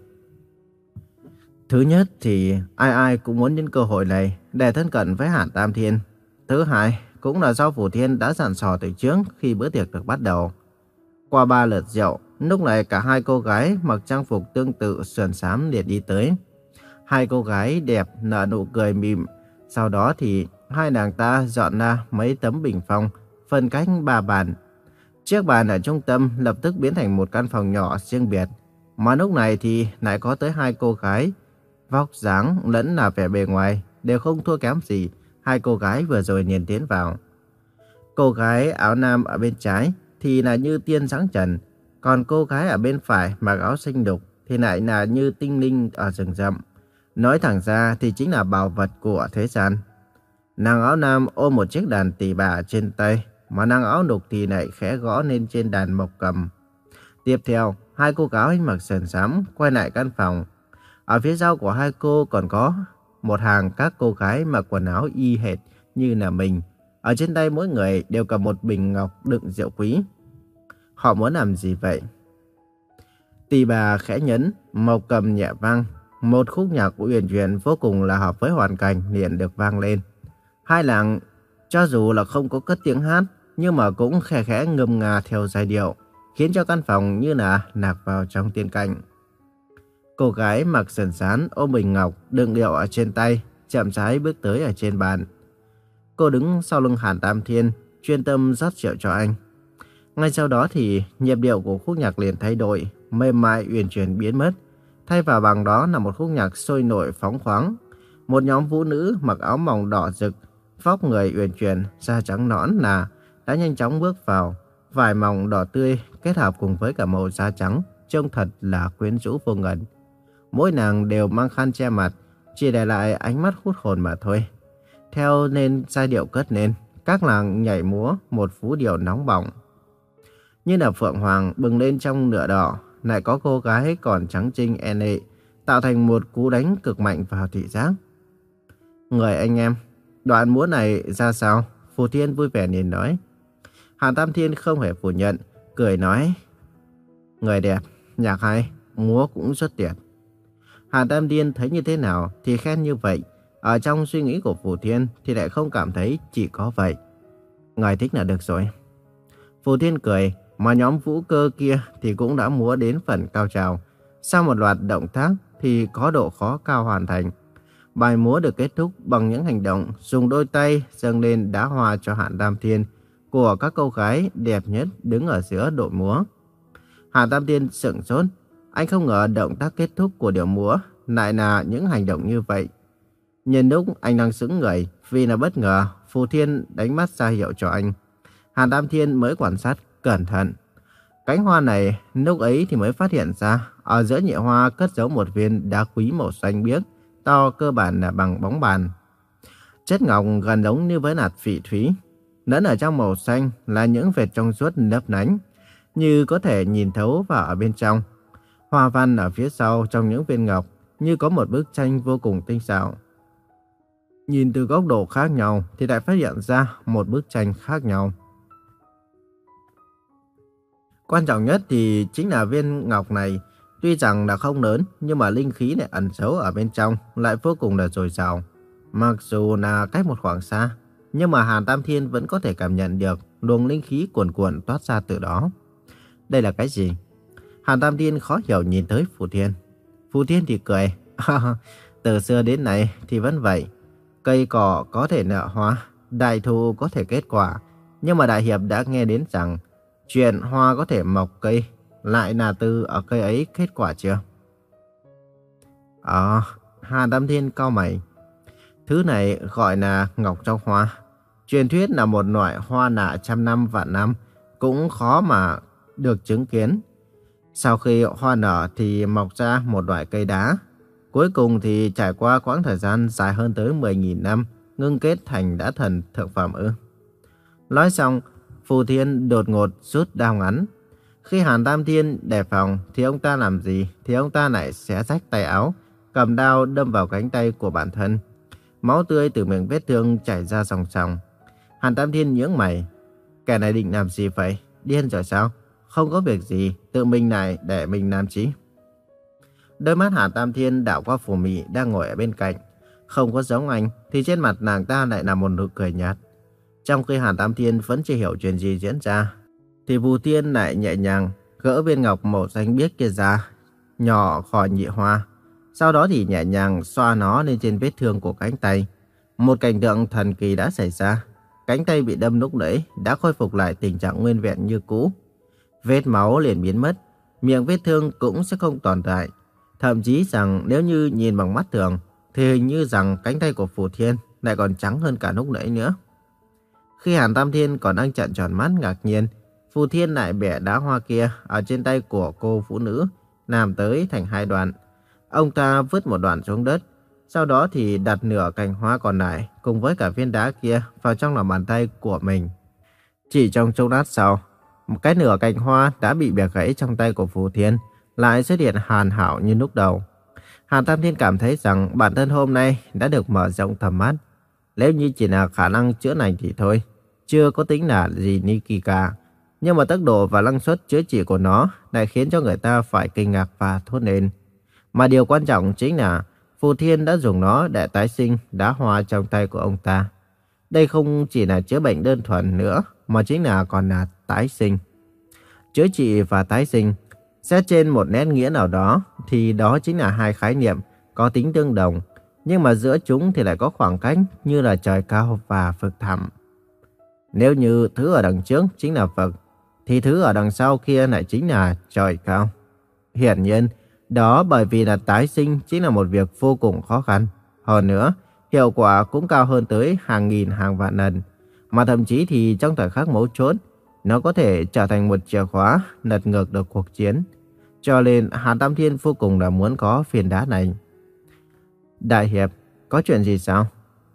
Thứ nhất thì ai ai cũng muốn nhân cơ hội này để thân cận với Hàn Tam Thiên. Thứ hai cũng là do Phù Thiên đã dặn dò từ trước khi bữa tiệc được bắt đầu. Qua ba lượt rượu, lúc này cả hai cô gái mặc trang phục tương tự sườn xám liền đi tới. Hai cô gái đẹp nở nụ cười mỉm. Sau đó thì hai nàng ta dọn ra mấy tấm bình phong, phân cách ba bàn. Chiếc bàn ở trung tâm lập tức biến thành một căn phòng nhỏ riêng biệt. Mà lúc này thì lại có tới hai cô gái, vóc dáng lẫn là vẻ bề ngoài đều không thua kém gì hai cô gái vừa rồi liền tiến vào. Cô gái áo nam ở bên trái thì là như tiên sáng trần, còn cô gái ở bên phải mặc áo xanh đục thì lại là như tinh linh ở rừng rậm. Nói thẳng ra thì chính là bảo vật của thế gian. Nàng áo nam ôm một chiếc đàn tỳ bà trên tay, mà nàng áo đục thì lại khẽ gõ lên trên đàn mộc cầm. Tiếp theo, hai cô gái mặc sườn xám quay lại căn phòng. Ở phía sau của hai cô còn có một hàng các cô gái mặc quần áo y hệt như là mình. Ở trên tay mỗi người đều cầm một bình ngọc đựng rượu quý. Họ muốn làm gì vậy? Tỳ bà khẽ nhấn, mộc cầm nhẹ vang. Một khúc nhạc uyển chuyển vô cùng là hợp với hoàn cảnh liền được vang lên. Hai làng cho dù là không có cất tiếng hát, nhưng mà cũng khẽ khẽ ngâm nga theo giai điệu, khiến cho căn phòng như là lạc vào trong tiên cảnh. Cô gái mặc sườn xám ôm bình ngọc đựng rượu ở trên tay, chậm rãi bước tới ở trên bàn. Cô đứng sau lưng Hàn Tam Thiên, chuyên tâm rót rượu cho anh. Ngay sau đó thì nhịp điệu của khúc nhạc liền thay đổi, mềm mại uyển chuyển biến mất. Thay vào bằng đó là một khúc nhạc sôi nổi phóng khoáng. Một nhóm vũ nữ mặc áo mỏng đỏ rực, vóc người uyển chuyển, da trắng nõn nà, đã nhanh chóng bước vào. Vải mỏng đỏ tươi kết hợp cùng với cả màu da trắng, trông thật là quyến rũ vô ngần. Mỗi nàng đều mang khăn che mặt, chỉ để lại ánh mắt hút hồn mà thôi. Theo nên giai điệu cất lên, các nàng nhảy múa một phú điệu nóng bỏng. Như là phượng hoàng bừng lên trong lửa đỏ, lại có cô gái còn trắng trinh e lệ, tạo thành một cú đánh cực mạnh vào thị giác. Người anh em, đoạn múa này ra sao? Phù Thiên vui vẻ liền nói. Hàn Tam Thiên không hề phủ nhận, cười nói. Người đẹp, nhạc hay, múa cũng rất tuyệt. Hàn Tam Thiên thấy như thế nào thì khen như vậy. Ở trong suy nghĩ của Phù Thiên thì lại không cảm thấy chỉ có vậy. Ngài thích là được rồi. Phù Thiên cười, mà nhóm vũ cơ kia thì cũng đã múa đến phần cao trào. Sau một loạt động tác thì có độ khó cao hoàn thành. Bài múa được kết thúc bằng những hành động dùng đôi tay dâng lên đá hoa cho Hàn Tam Thiên của các cô gái đẹp nhất đứng ở giữa đội múa. Hàn Tam Thiên sững sốt, anh không ngờ động tác kết thúc của điệu múa lại là những hành động như vậy. Nhân lúc anh đang sững người vì là bất ngờ, Phù Thiên đánh mắt ra hiệu cho anh. Hàn Tam Thiên mới quan sát cẩn thận. Cánh hoa này lúc ấy thì mới phát hiện ra ở giữa nhị hoa cất giấu một viên đá quý màu xanh biếc, to cơ bản là bằng bóng bàn. Chất ngọc gần giống như với nạt phỉ thúy. Lẫn ở trong màu xanh là những vệt trong suốt lấp lánh, như có thể nhìn thấu vào ở bên trong. Hoa văn ở phía sau trong những viên ngọc như có một bức tranh vô cùng tinh xảo. Nhìn từ góc độ khác nhau thì lại phát hiện ra một bức tranh khác nhau. Quan trọng nhất thì chính là viên ngọc này, tuy rằng là không lớn nhưng mà linh khí lại ẩn giấu ở bên trong lại vô cùng là dồi dào. Mặc dù là cách một khoảng xa, nhưng mà Hàn Tam Thiên vẫn có thể cảm nhận được luồng linh khí cuồn cuộn toát ra từ đó. Đây là cái gì? Hàn Tam Thiên khó hiểu nhìn tới Phù Thiên. Phù Thiên thì cười. Từ xưa đến nay thì vẫn vậy. Cây cỏ có thể nở hoa, đại thụ có thể kết quả. Nhưng mà Đại Hiệp đã nghe đến rằng chuyện hoa có thể mọc cây lại là từ ở cây ấy kết quả chưa? Ờ, Hàn Tam Thiên cau mày. Thứ này gọi là ngọc trong hoa. Truyền thuyết là một loại hoa nở trăm năm vạn năm, cũng khó mà được chứng kiến. Sau khi hoa nở thì mọc ra một loại cây đá. Cuối cùng thì trải qua quãng thời gian dài hơn tới mười nghìn năm, ngưng kết thành đá thần thượng phẩm ư? Nói xong, Phù Thiên đột ngột rút đao ngắn. Khi Hàn Tam Thiên đề phòng thì ông ta làm gì thì ông ta lại xé rách tay áo, cầm đao đâm vào cánh tay của bản thân. Máu tươi từ miệng vết thương chảy ra ròng ròng. Hàn Tam Thiên nhướng mày. Kẻ này định làm gì vậy? Điên rồi sao? Không có việc gì, tự mình lại để mình làm chí. Đôi mắt Hàn Tam Thiên đảo qua Phù Mị đang ngồi ở bên cạnh. Không có giống anh thì trên mặt nàng ta lại là một nụ cười nhạt. Trong khi Hàn Tam Thiên vẫn chưa hiểu chuyện gì diễn ra, thì Phù Thiên lại nhẹ nhàng gỡ viên ngọc màu xanh biếc kia ra, nhỏ khỏi nhị hoa. Sau đó thì nhẹ nhàng xoa nó lên trên vết thương của cánh tay. Một cảnh tượng thần kỳ đã xảy ra. Cánh tay bị đâm lúc nãy đã khôi phục lại tình trạng nguyên vẹn như cũ. Vết máu liền biến mất, miệng vết thương cũng sẽ không tồn tại. Thậm chí rằng nếu như nhìn bằng mắt thường, thì hình như rằng cánh tay của Phù Thiên lại còn trắng hơn cả lúc nãy nữa. Khi Hàn Tam Thiên còn đang trợn tròn mắt ngạc nhiên, Phù Thiên lại bẻ đá hoa kia ở trên tay của cô phụ nữ, làm tới thành hai đoạn. Ông ta vứt một đoạn xuống đất, sau đó thì đặt nửa cành hoa còn lại cùng với cả viên đá kia vào trong lòng bàn tay của mình. Chỉ trong chốc lát sau, một cái nửa cành hoa đã bị bẻ gãy trong tay của Phù Thiên lại xuất hiện hoàn hảo như lúc đầu. Hàn Tam Thiên cảm thấy rằng bản thân hôm nay đã được mở rộng tầm mắt. Nếu như chỉ là khả năng chữa lành thì thôi, chưa có tính là gì ni kỳ cả. Nhưng mà tốc độ và năng suất chữa trị của nó lại khiến cho người ta phải kinh ngạc và thốt lên. Mà điều quan trọng chính là Phù Thiên đã dùng nó để tái sinh đá hoa trong tay của ông ta. Đây không chỉ là chữa bệnh đơn thuần nữa, mà chính là còn là tái sinh. Chữa trị và tái sinh, xét trên một nét nghĩa nào đó, thì đó chính là hai khái niệm có tính tương đồng, nhưng mà giữa chúng thì lại có khoảng cách như là trời cao và vực thẳm. Nếu như thứ ở đằng trước chính là vực, thì thứ ở đằng sau kia lại chính là trời cao. Hiển nhiên, đó bởi vì là tái sinh chính là một việc vô cùng khó khăn. Hơn nữa, hiệu quả cũng cao hơn tới hàng nghìn hàng vạn lần. Mà thậm chí thì trong thời khắc mấu chốt, nó có thể trở thành một chìa khóa lật ngược được cuộc chiến. Cho nên Hàn Tam Thiên vô cùng là muốn có phiến đá này. Đại hiệp, có chuyện gì sao?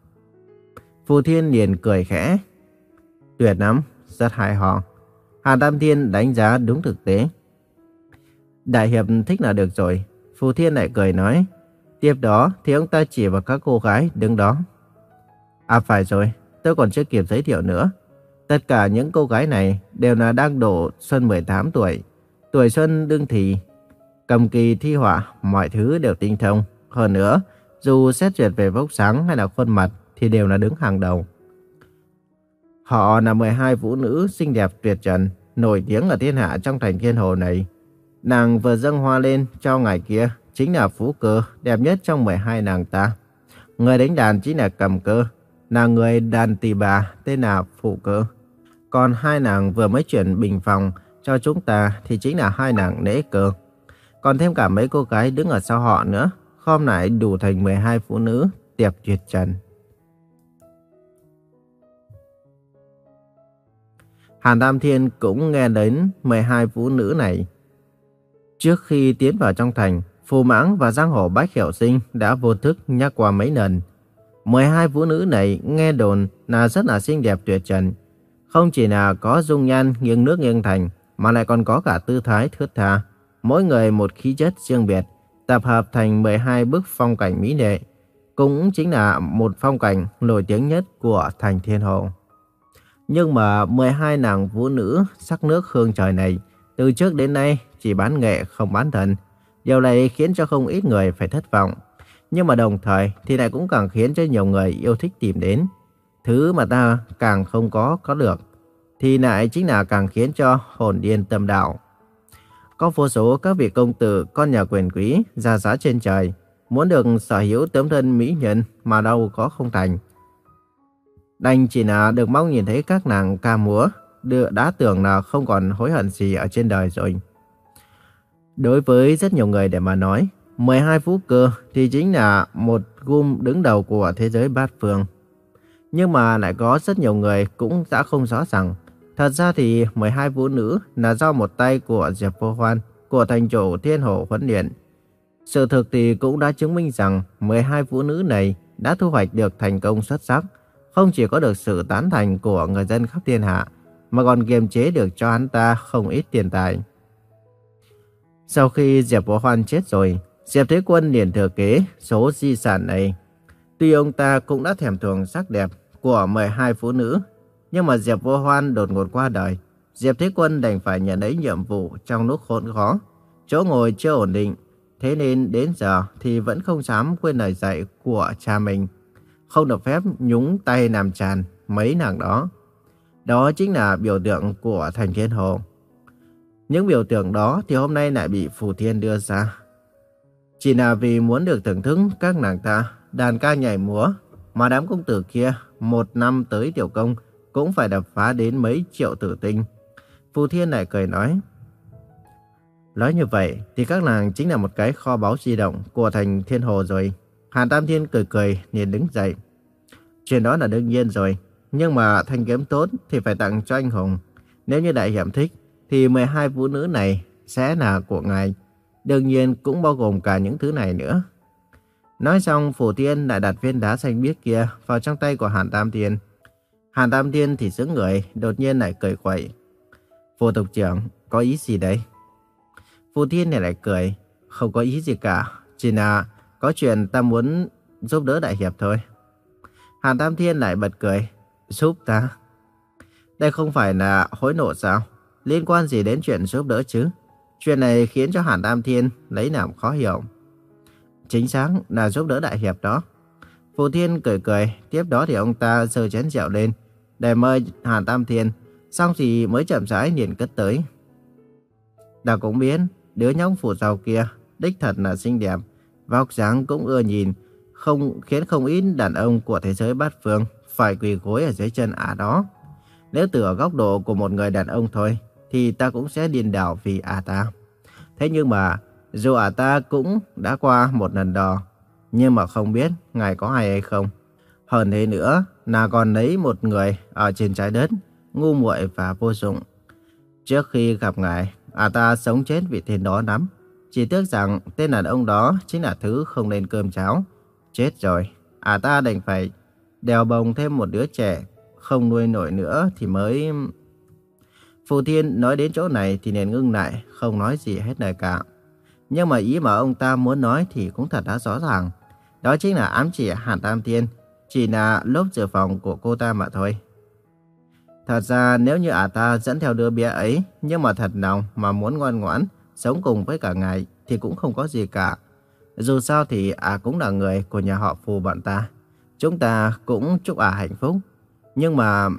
Phù Thiên liền cười khẽ. Tuyệt lắm, rất hài hò. Hàn Tam Thiên đánh giá đúng thực tế. Đại hiệp thích là được rồi. Phù Thiên lại cười nói. Tiếp đó thì ông ta chỉ vào các cô gái đứng đó. À phải rồi, tôi còn chưa kịp giới thiệu nữa. Tất cả những cô gái này đều là đang độ xuân mười tám tuổi. Tuổi xuân đương thì, cầm kỳ thi họa, mọi thứ đều tinh thông. Hơn nữa, dù xét duyệt về vóc dáng hay là khuôn mặt thì đều là đứng hàng đầu. Họ là mười hai vũ nữ xinh đẹp tuyệt trần, nổi tiếng ở thiên hạ trong thành Thiên Hồ này. Nàng vừa dâng hoa lên cho ngày kia chính là Phú Cơ, đẹp nhất trong mười hai nàng ta. Người đánh đàn chính là Cầm Cơ, là người đàn tỳ bà tên là Phụ Cơ. Còn hai nàng vừa mới chuyển bình phòng cho chúng ta thì chính là hai nàng Lễ Cơ. Còn thêm cả mấy cô gái đứng ở sau họ nữa, khom lại đủ thành mười hai phụ nữ đẹp tuyệt trần. Hàn Tam Thiên cũng nghe đến mười hai phụ nữ này. Trước khi tiến vào trong thành, Phù Mãng và Giang Hồ Bách Hiểu Sinh đã vô thức nhắc qua mấy lần. mười hai phụ nữ này nghe đồn là rất là xinh đẹp tuyệt trần. Không chỉ là có dung nhan nghiêng nước nghiêng thành, mà lại còn có cả tư thái thướt tha. Mỗi người một khí chất riêng biệt, tập hợp thành mười hai bức phong cảnh mỹ lệ. Cũng chính là một phong cảnh nổi tiếng nhất của thành Thiên Hồ. Nhưng mà mười hai nàng vũ nữ sắc nước hương trời này, từ trước đến nay chỉ bán nghệ không bán thân. Điều này khiến cho không ít người phải thất vọng. Nhưng mà đồng thời thì lại cũng càng khiến cho nhiều người yêu thích tìm đến. Thứ mà ta càng không có có được, thì lại chính là càng khiến cho hồn điên tâm đạo. Có vô số các vị công tử, con nhà quyền quý, ra giá trên trời, muốn được sở hữu tấm thân mỹ nhân mà đâu có không thành. Đành chỉ là được mong nhìn thấy các nàng ca múa, đã tưởng là không còn hối hận gì ở trên đời rồi. Đối với rất nhiều người để mà nói, mười hai Phú Cơ thì chính là một gum đứng đầu của thế giới bát phương. Nhưng mà lại có rất nhiều người cũng đã không rõ rằng Thật ra thì mười hai vũ nữ là do một tay của Diệp Vô Hoan, của thành chủ Thiên Hồ huấn luyện. Sự thực thì cũng đã chứng minh rằng mười hai vũ nữ này đã thu hoạch được thành công xuất sắc, không chỉ có được sự tán thành của người dân khắp thiên hạ, mà còn kiềm chế được cho hắn ta không ít tiền tài. Sau khi Diệp Vô Hoan chết rồi, Diệp Thế Quân liền thừa kế số di sản này. Tuy ông ta cũng đã thèm thuồng sắc đẹp của mười hai phụ nữ, nhưng mà Diệp Vô Hoan đột ngột qua đời. Diệp Thế Quân đành phải nhận lấy nhiệm vụ trong lúc khốn khó, chỗ ngồi chưa ổn định. Thế nên đến giờ thì vẫn không dám quên lời dạy của cha mình, không được phép nhúng tay làm tràn mấy nàng đó. Đó chính là biểu tượng của thành Thiên Hồ. Những biểu tượng đó thì hôm nay lại bị Phù Thiên đưa ra. Chỉ là vì muốn được thưởng thức các nàng ta đàn ca nhảy múa, mà đám công tử kia một năm tới tiểu công cũng phải đập phá đến mấy triệu tử tinh. Phù Thiên lại cười nói, nói như vậy thì các nàng chính là một cái kho báu di động của thành Thiên Hồ rồi. Hàn Tam Thiên cười cười liền đứng dậy. Chuyện đó là đương nhiên rồi, nhưng mà thanh kiếm tốt thì phải tặng cho anh hùng. Nếu như đại hiệp thích thì mười hai vũ nữ này sẽ là của ngài. Đương nhiên cũng bao gồm cả những thứ này nữa. Nói xong, Phù Thiên lại đặt viên đá xanh biếc kia vào trong tay của Hàn Tam Thiên. Hàn Tam Thiên thì sững người, đột nhiên lại cười quậy. Phù Tộc trưởng, có ý gì đấy? Phù Thiên này lại cười, không có ý gì cả, chỉ là có chuyện ta muốn giúp đỡ đại hiệp thôi. Hàn Tam Thiên lại bật cười, giúp ta? Đây không phải là hối lộ sao? Liên quan gì đến chuyện giúp đỡ chứ? Chuyện này khiến cho Hàn Tam Thiên lấy làm khó hiểu. Chính xác là giúp đỡ đại hiệp đó. Phù Thiên cười cười, tiếp đó thì ông ta giơ chén rượu lên để mời Hàn Tam Thiên, xong thì mới chậm rãi liền cất tới. Ta cũng biết, đứa nhóc Phù Giàu kia đích thật là xinh đẹp, vóc dáng cũng ưa nhìn, không khiến không ít đàn ông của thế giới bát phương phải quỳ gối ở dưới chân ả đó. Nếu từ ở góc độ của một người đàn ông thôi, thì ta cũng sẽ điên đảo vì ả ta. Thế nhưng mà, dù ả ta cũng đã qua một lần đò, nhưng mà không biết ngài có hay hay không. Hơn thế nữa là còn lấy một người ở trên trái đất, ngu muội và vô dụng. Trước khi gặp ngài, ả ta sống chết vì tên đó lắm. Chỉ tiếc rằng tên đàn ông đó chính là thứ không nên cơm cháo. Chết rồi, ả ta đành phải đèo bồng thêm một đứa trẻ, không nuôi nổi nữa thì mới... Phù Thiên nói đến chỗ này thì liền ngưng lại, không nói gì hết lời cả. Nhưng mà ý mà ông ta muốn nói thì cũng thật đã rõ ràng. Đó chính là ám chỉ Hàn Tam Thiên chỉ là lốp dự phòng của cô ta mà thôi. Thật ra nếu như ả ta dẫn theo đứa bé ấy, nhưng mà thật lòng mà muốn ngoan ngoãn sống cùng với cả ngài thì cũng không có gì cả. Dù sao thì ả cũng là người của nhà họ Phù bọn ta. Chúng ta cũng chúc ả hạnh phúc. Nhưng mà...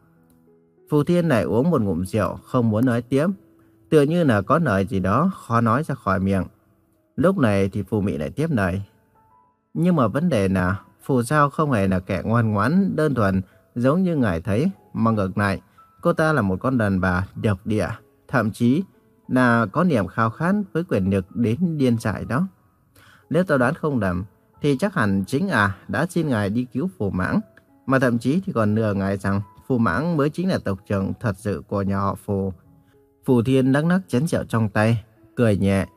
Phù Thiên lại uống một ngụm rượu, không muốn nói tiếp. Tựa như là có lời gì đó khó nói ra khỏi miệng. Lúc này thì Phù Mị lại tiếp lời. Nhưng mà vấn đề là Phù Giao không hề là kẻ ngoan ngoãn, đơn thuần giống như ngài thấy. Mà ngược lại, cô ta là một con đàn bà độc địa, thậm chí là có niềm khao khát với quyền lực đến điên dại đó. Nếu tôi đoán không lầm, thì chắc hẳn chính à đã xin ngài đi cứu Phù Mãng. Mà thậm chí thì còn nửa ngài rằng Phù Mãng mới chính là tộc trưởng thật sự của nhà họ Phù. Phù Thiên lắc lắc chén rượu trong tay, cười nhẹ.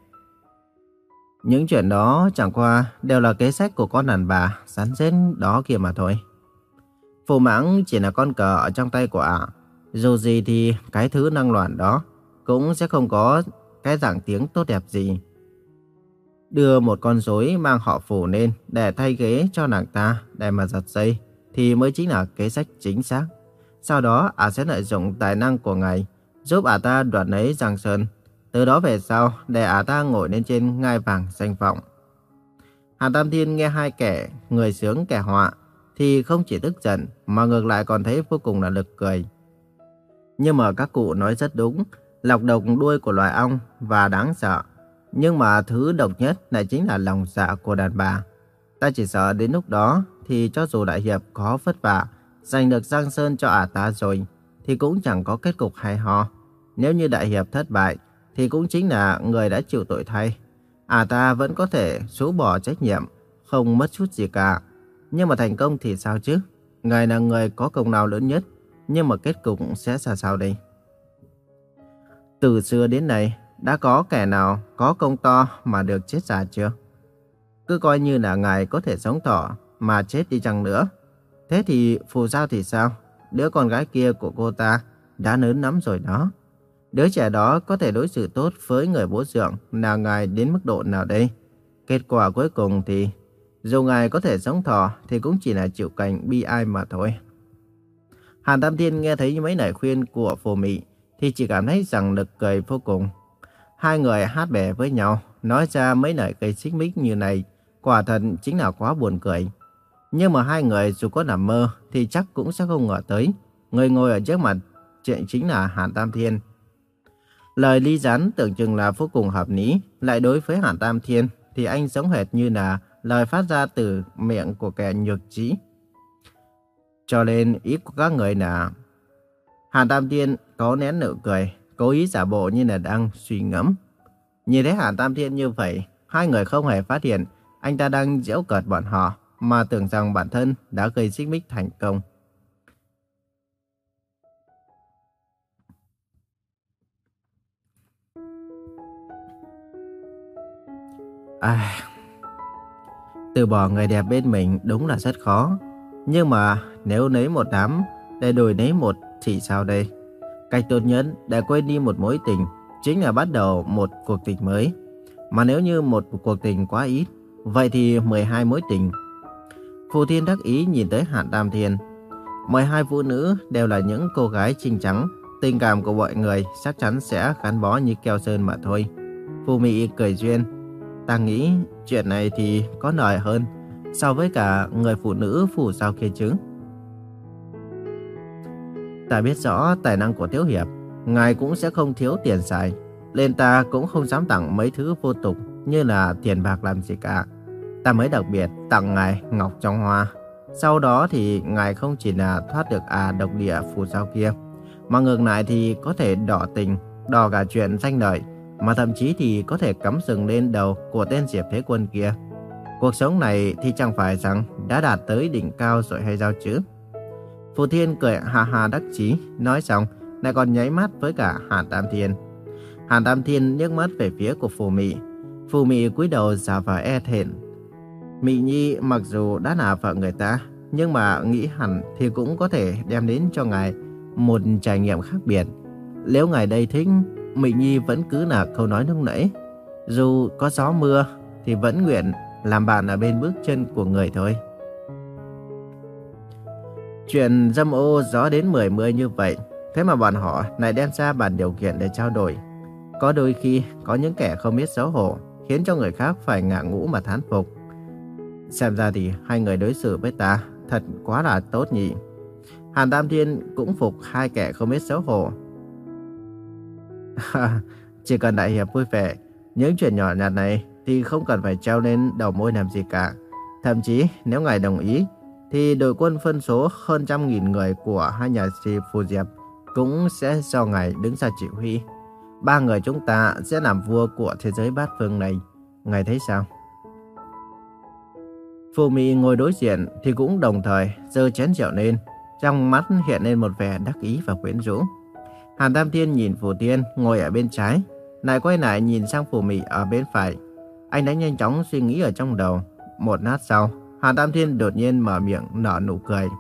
Những chuyện đó chẳng qua đều là kế sách của con đàn bà rắn rết đó kia mà thôi. Phù Mãng chỉ là con cờ ở trong tay của ả. Dù gì thì cái thứ năng loạn đó cũng sẽ không có cái dạng tiếng tốt đẹp gì. Đưa một con rối mang họ Phù lên để thay ghế cho nàng ta để mà giật dây thì mới chính là kế sách chính xác. Sau đó ả sẽ lợi dụng tài năng của ngài giúp ả ta đoạt lấy Giang Sơn. Từ đó về sau để ả ta ngồi lên trên ngai vàng danh vọng. Hàn Tam Thiên nghe hai kẻ người sướng kẻ họa thì không chỉ tức giận mà ngược lại còn thấy vô cùng là lực cười. Nhưng mà các cụ nói rất đúng, lọc độc đuôi của loài ong và đáng sợ. Nhưng mà thứ độc nhất lại chính là lòng dạ của đàn bà. Ta chỉ sợ đến lúc đó thì cho dù đại hiệp có vất vả giành được Giang Sơn cho ả ta rồi thì cũng chẳng có kết cục hay ho. Nếu như đại hiệp thất bại thì cũng chính là người đã chịu tội thay. Ả ta vẫn có thể rũ bỏ trách nhiệm, không mất chút gì cả. Nhưng mà thành công thì sao chứ? Ngài là người có công nào lớn nhất. nhưng mà kết cục sẽ ra sao đây? Từ xưa đến nay, đã có kẻ nào có công to mà được chết già chưa? Cứ coi như là ngài có thể sống thọ mà chết đi chăng nữa. Thế thì Phù Giao thì sao? Đứa con gái kia của cô ta đã lớn lắm rồi đó. Đứa trẻ đó có thể đối xử tốt với người bố dượng là ngài đến mức độ nào đây? Kết quả cuối cùng thì dù ngài có thể sống thọ thì cũng chỉ là chịu cảnh bi ai mà thôi. Hàn Tam Thiên nghe thấy mấy lời khuyên của Phù Mị thì chỉ cảm thấy rằng nực cười vô cùng. Hai người hát bè với nhau, nói ra mấy lời gây xích mích như này, quả thật chính là quá buồn cười. Nhưng mà hai người dù có nằm mơ thì chắc cũng sẽ không ngờ tới, người ngồi ở trước mặt chuyện chính là Hàn Tam Thiên. Lời ly gián tưởng chừng là vô cùng hợp lý, lại đối với Hàn Tam Thiên thì anh giống hệt như là lời phát ra từ miệng của kẻ nhược trí. Cho nên ý của các người là... Hàn Tam Thiên có nén nụ cười, cố ý giả bộ như là đang suy ngẫm. Nhìn thấy Hàn Tam Thiên như vậy, hai người không hề phát hiện anh ta đang giễu cợt bọn họ, mà tưởng rằng bản thân đã gây xích mích thành công. À, từ bỏ người đẹp bên mình đúng là rất khó. Nhưng mà nếu lấy một đám để đổi lấy một thì sao đây? Cách tốt nhất để quên đi một mối tình chính là bắt đầu một cuộc tình mới. Mà nếu như một cuộc tình quá ít, vậy thì mười hai mối tình. Phù Thiên đắc ý nhìn tới Hàn Tam Thiên. mười hai phụ nữ đều là những cô gái xinh trắng. Tình cảm của mọi người chắc chắn sẽ gắn bó như keo sơn mà thôi. Phù Mị cười duyên. Ta nghĩ chuyện này thì có lợi hơn so với cả người phụ nữ Phù Giao kia chứ. Ta biết rõ tài năng của Thiếu Hiệp, ngài cũng sẽ không thiếu tiền xài, nên ta cũng không dám tặng mấy thứ vô tục như là tiền bạc làm gì cả. Ta mới đặc biệt tặng ngài ngọc trong hoa. Sau đó thì ngài không chỉ là thoát được à độc địa Phù Giao kia, mà ngược lại thì có thể đỏ tình, đỏ cả chuyện danh lợi, mà thậm chí thì có thể cắm sừng lên đầu của tên Diệp Thế Quân kia. Cuộc sống này thì chẳng phải rằng đã đạt tới đỉnh cao rồi hay sao chứ? Phù Thiên cười ha ha đắc chí, nói xong lại còn nháy mắt với cả Hàn Tam Thiên. Hàn Tam Thiên liếc mắt về phía của Phù Mị. Phù Mị cúi đầu giả vờ e thẹn. Mị Nhi mặc dù đã là vợ người ta, nhưng mà nghĩ hẳn thì cũng có thể đem đến cho ngài một trải nghiệm khác biệt. Nếu ngài đây thích, Mị Nhi vẫn cứ là câu nói lúc nãy. Dù có gió mưa thì vẫn nguyện làm bạn ở bên bước chân của người thôi. Chuyện dâm ô gió đến mười mươi như vậy, thế mà bọn họ lại đem ra bàn điều kiện để trao đổi. Có đôi khi có những kẻ không biết xấu hổ, khiến cho người khác phải ngả ngũ mà thán phục. Xem ra thì hai người đối xử với ta thật quá là tốt nhỉ. Hàn Tam Thiên cũng phục hai kẻ không biết xấu hổ. Chỉ cần đại hiệp vui vẻ, những chuyện nhỏ nhặt này thì không cần phải treo lên đầu môi làm gì cả. Thậm chí nếu ngài đồng ý, thì đội quân phân số hơn trăm nghìn người của hai nhà sĩ Phù Diệp cũng sẽ do ngài đứng ra chỉ huy. Ba người chúng ta sẽ làm vua của thế giới bát phương này. Ngài thấy sao? Phù Mị ngồi đối diện thì cũng đồng thời giơ chén rượu lên, trong mắt hiện lên một vẻ đắc ý và quyến rũ. Hàn Tam Thiên nhìn Phù Thiên ngồi ở bên trái, lại quay lại nhìn sang Phù Mị ở bên phải. Anh đã nhanh chóng suy nghĩ ở trong đầu. Một lát sau, Hàn Tam Thiên đột nhiên mở miệng nở nụ cười.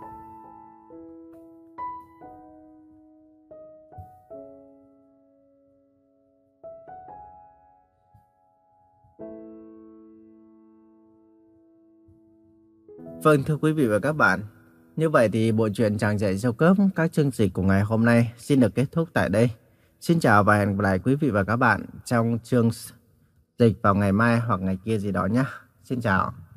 Vâng, thưa quý vị và các bạn, như vậy thì bộ truyện Chàng Trai Siêu Cấp các chương trình của ngày hôm nay xin được kết thúc tại đây. Xin chào và hẹn gặp lại quý vị và các bạn trong chương dịch vào ngày mai hoặc ngày kia gì đó nhé. Xin chào.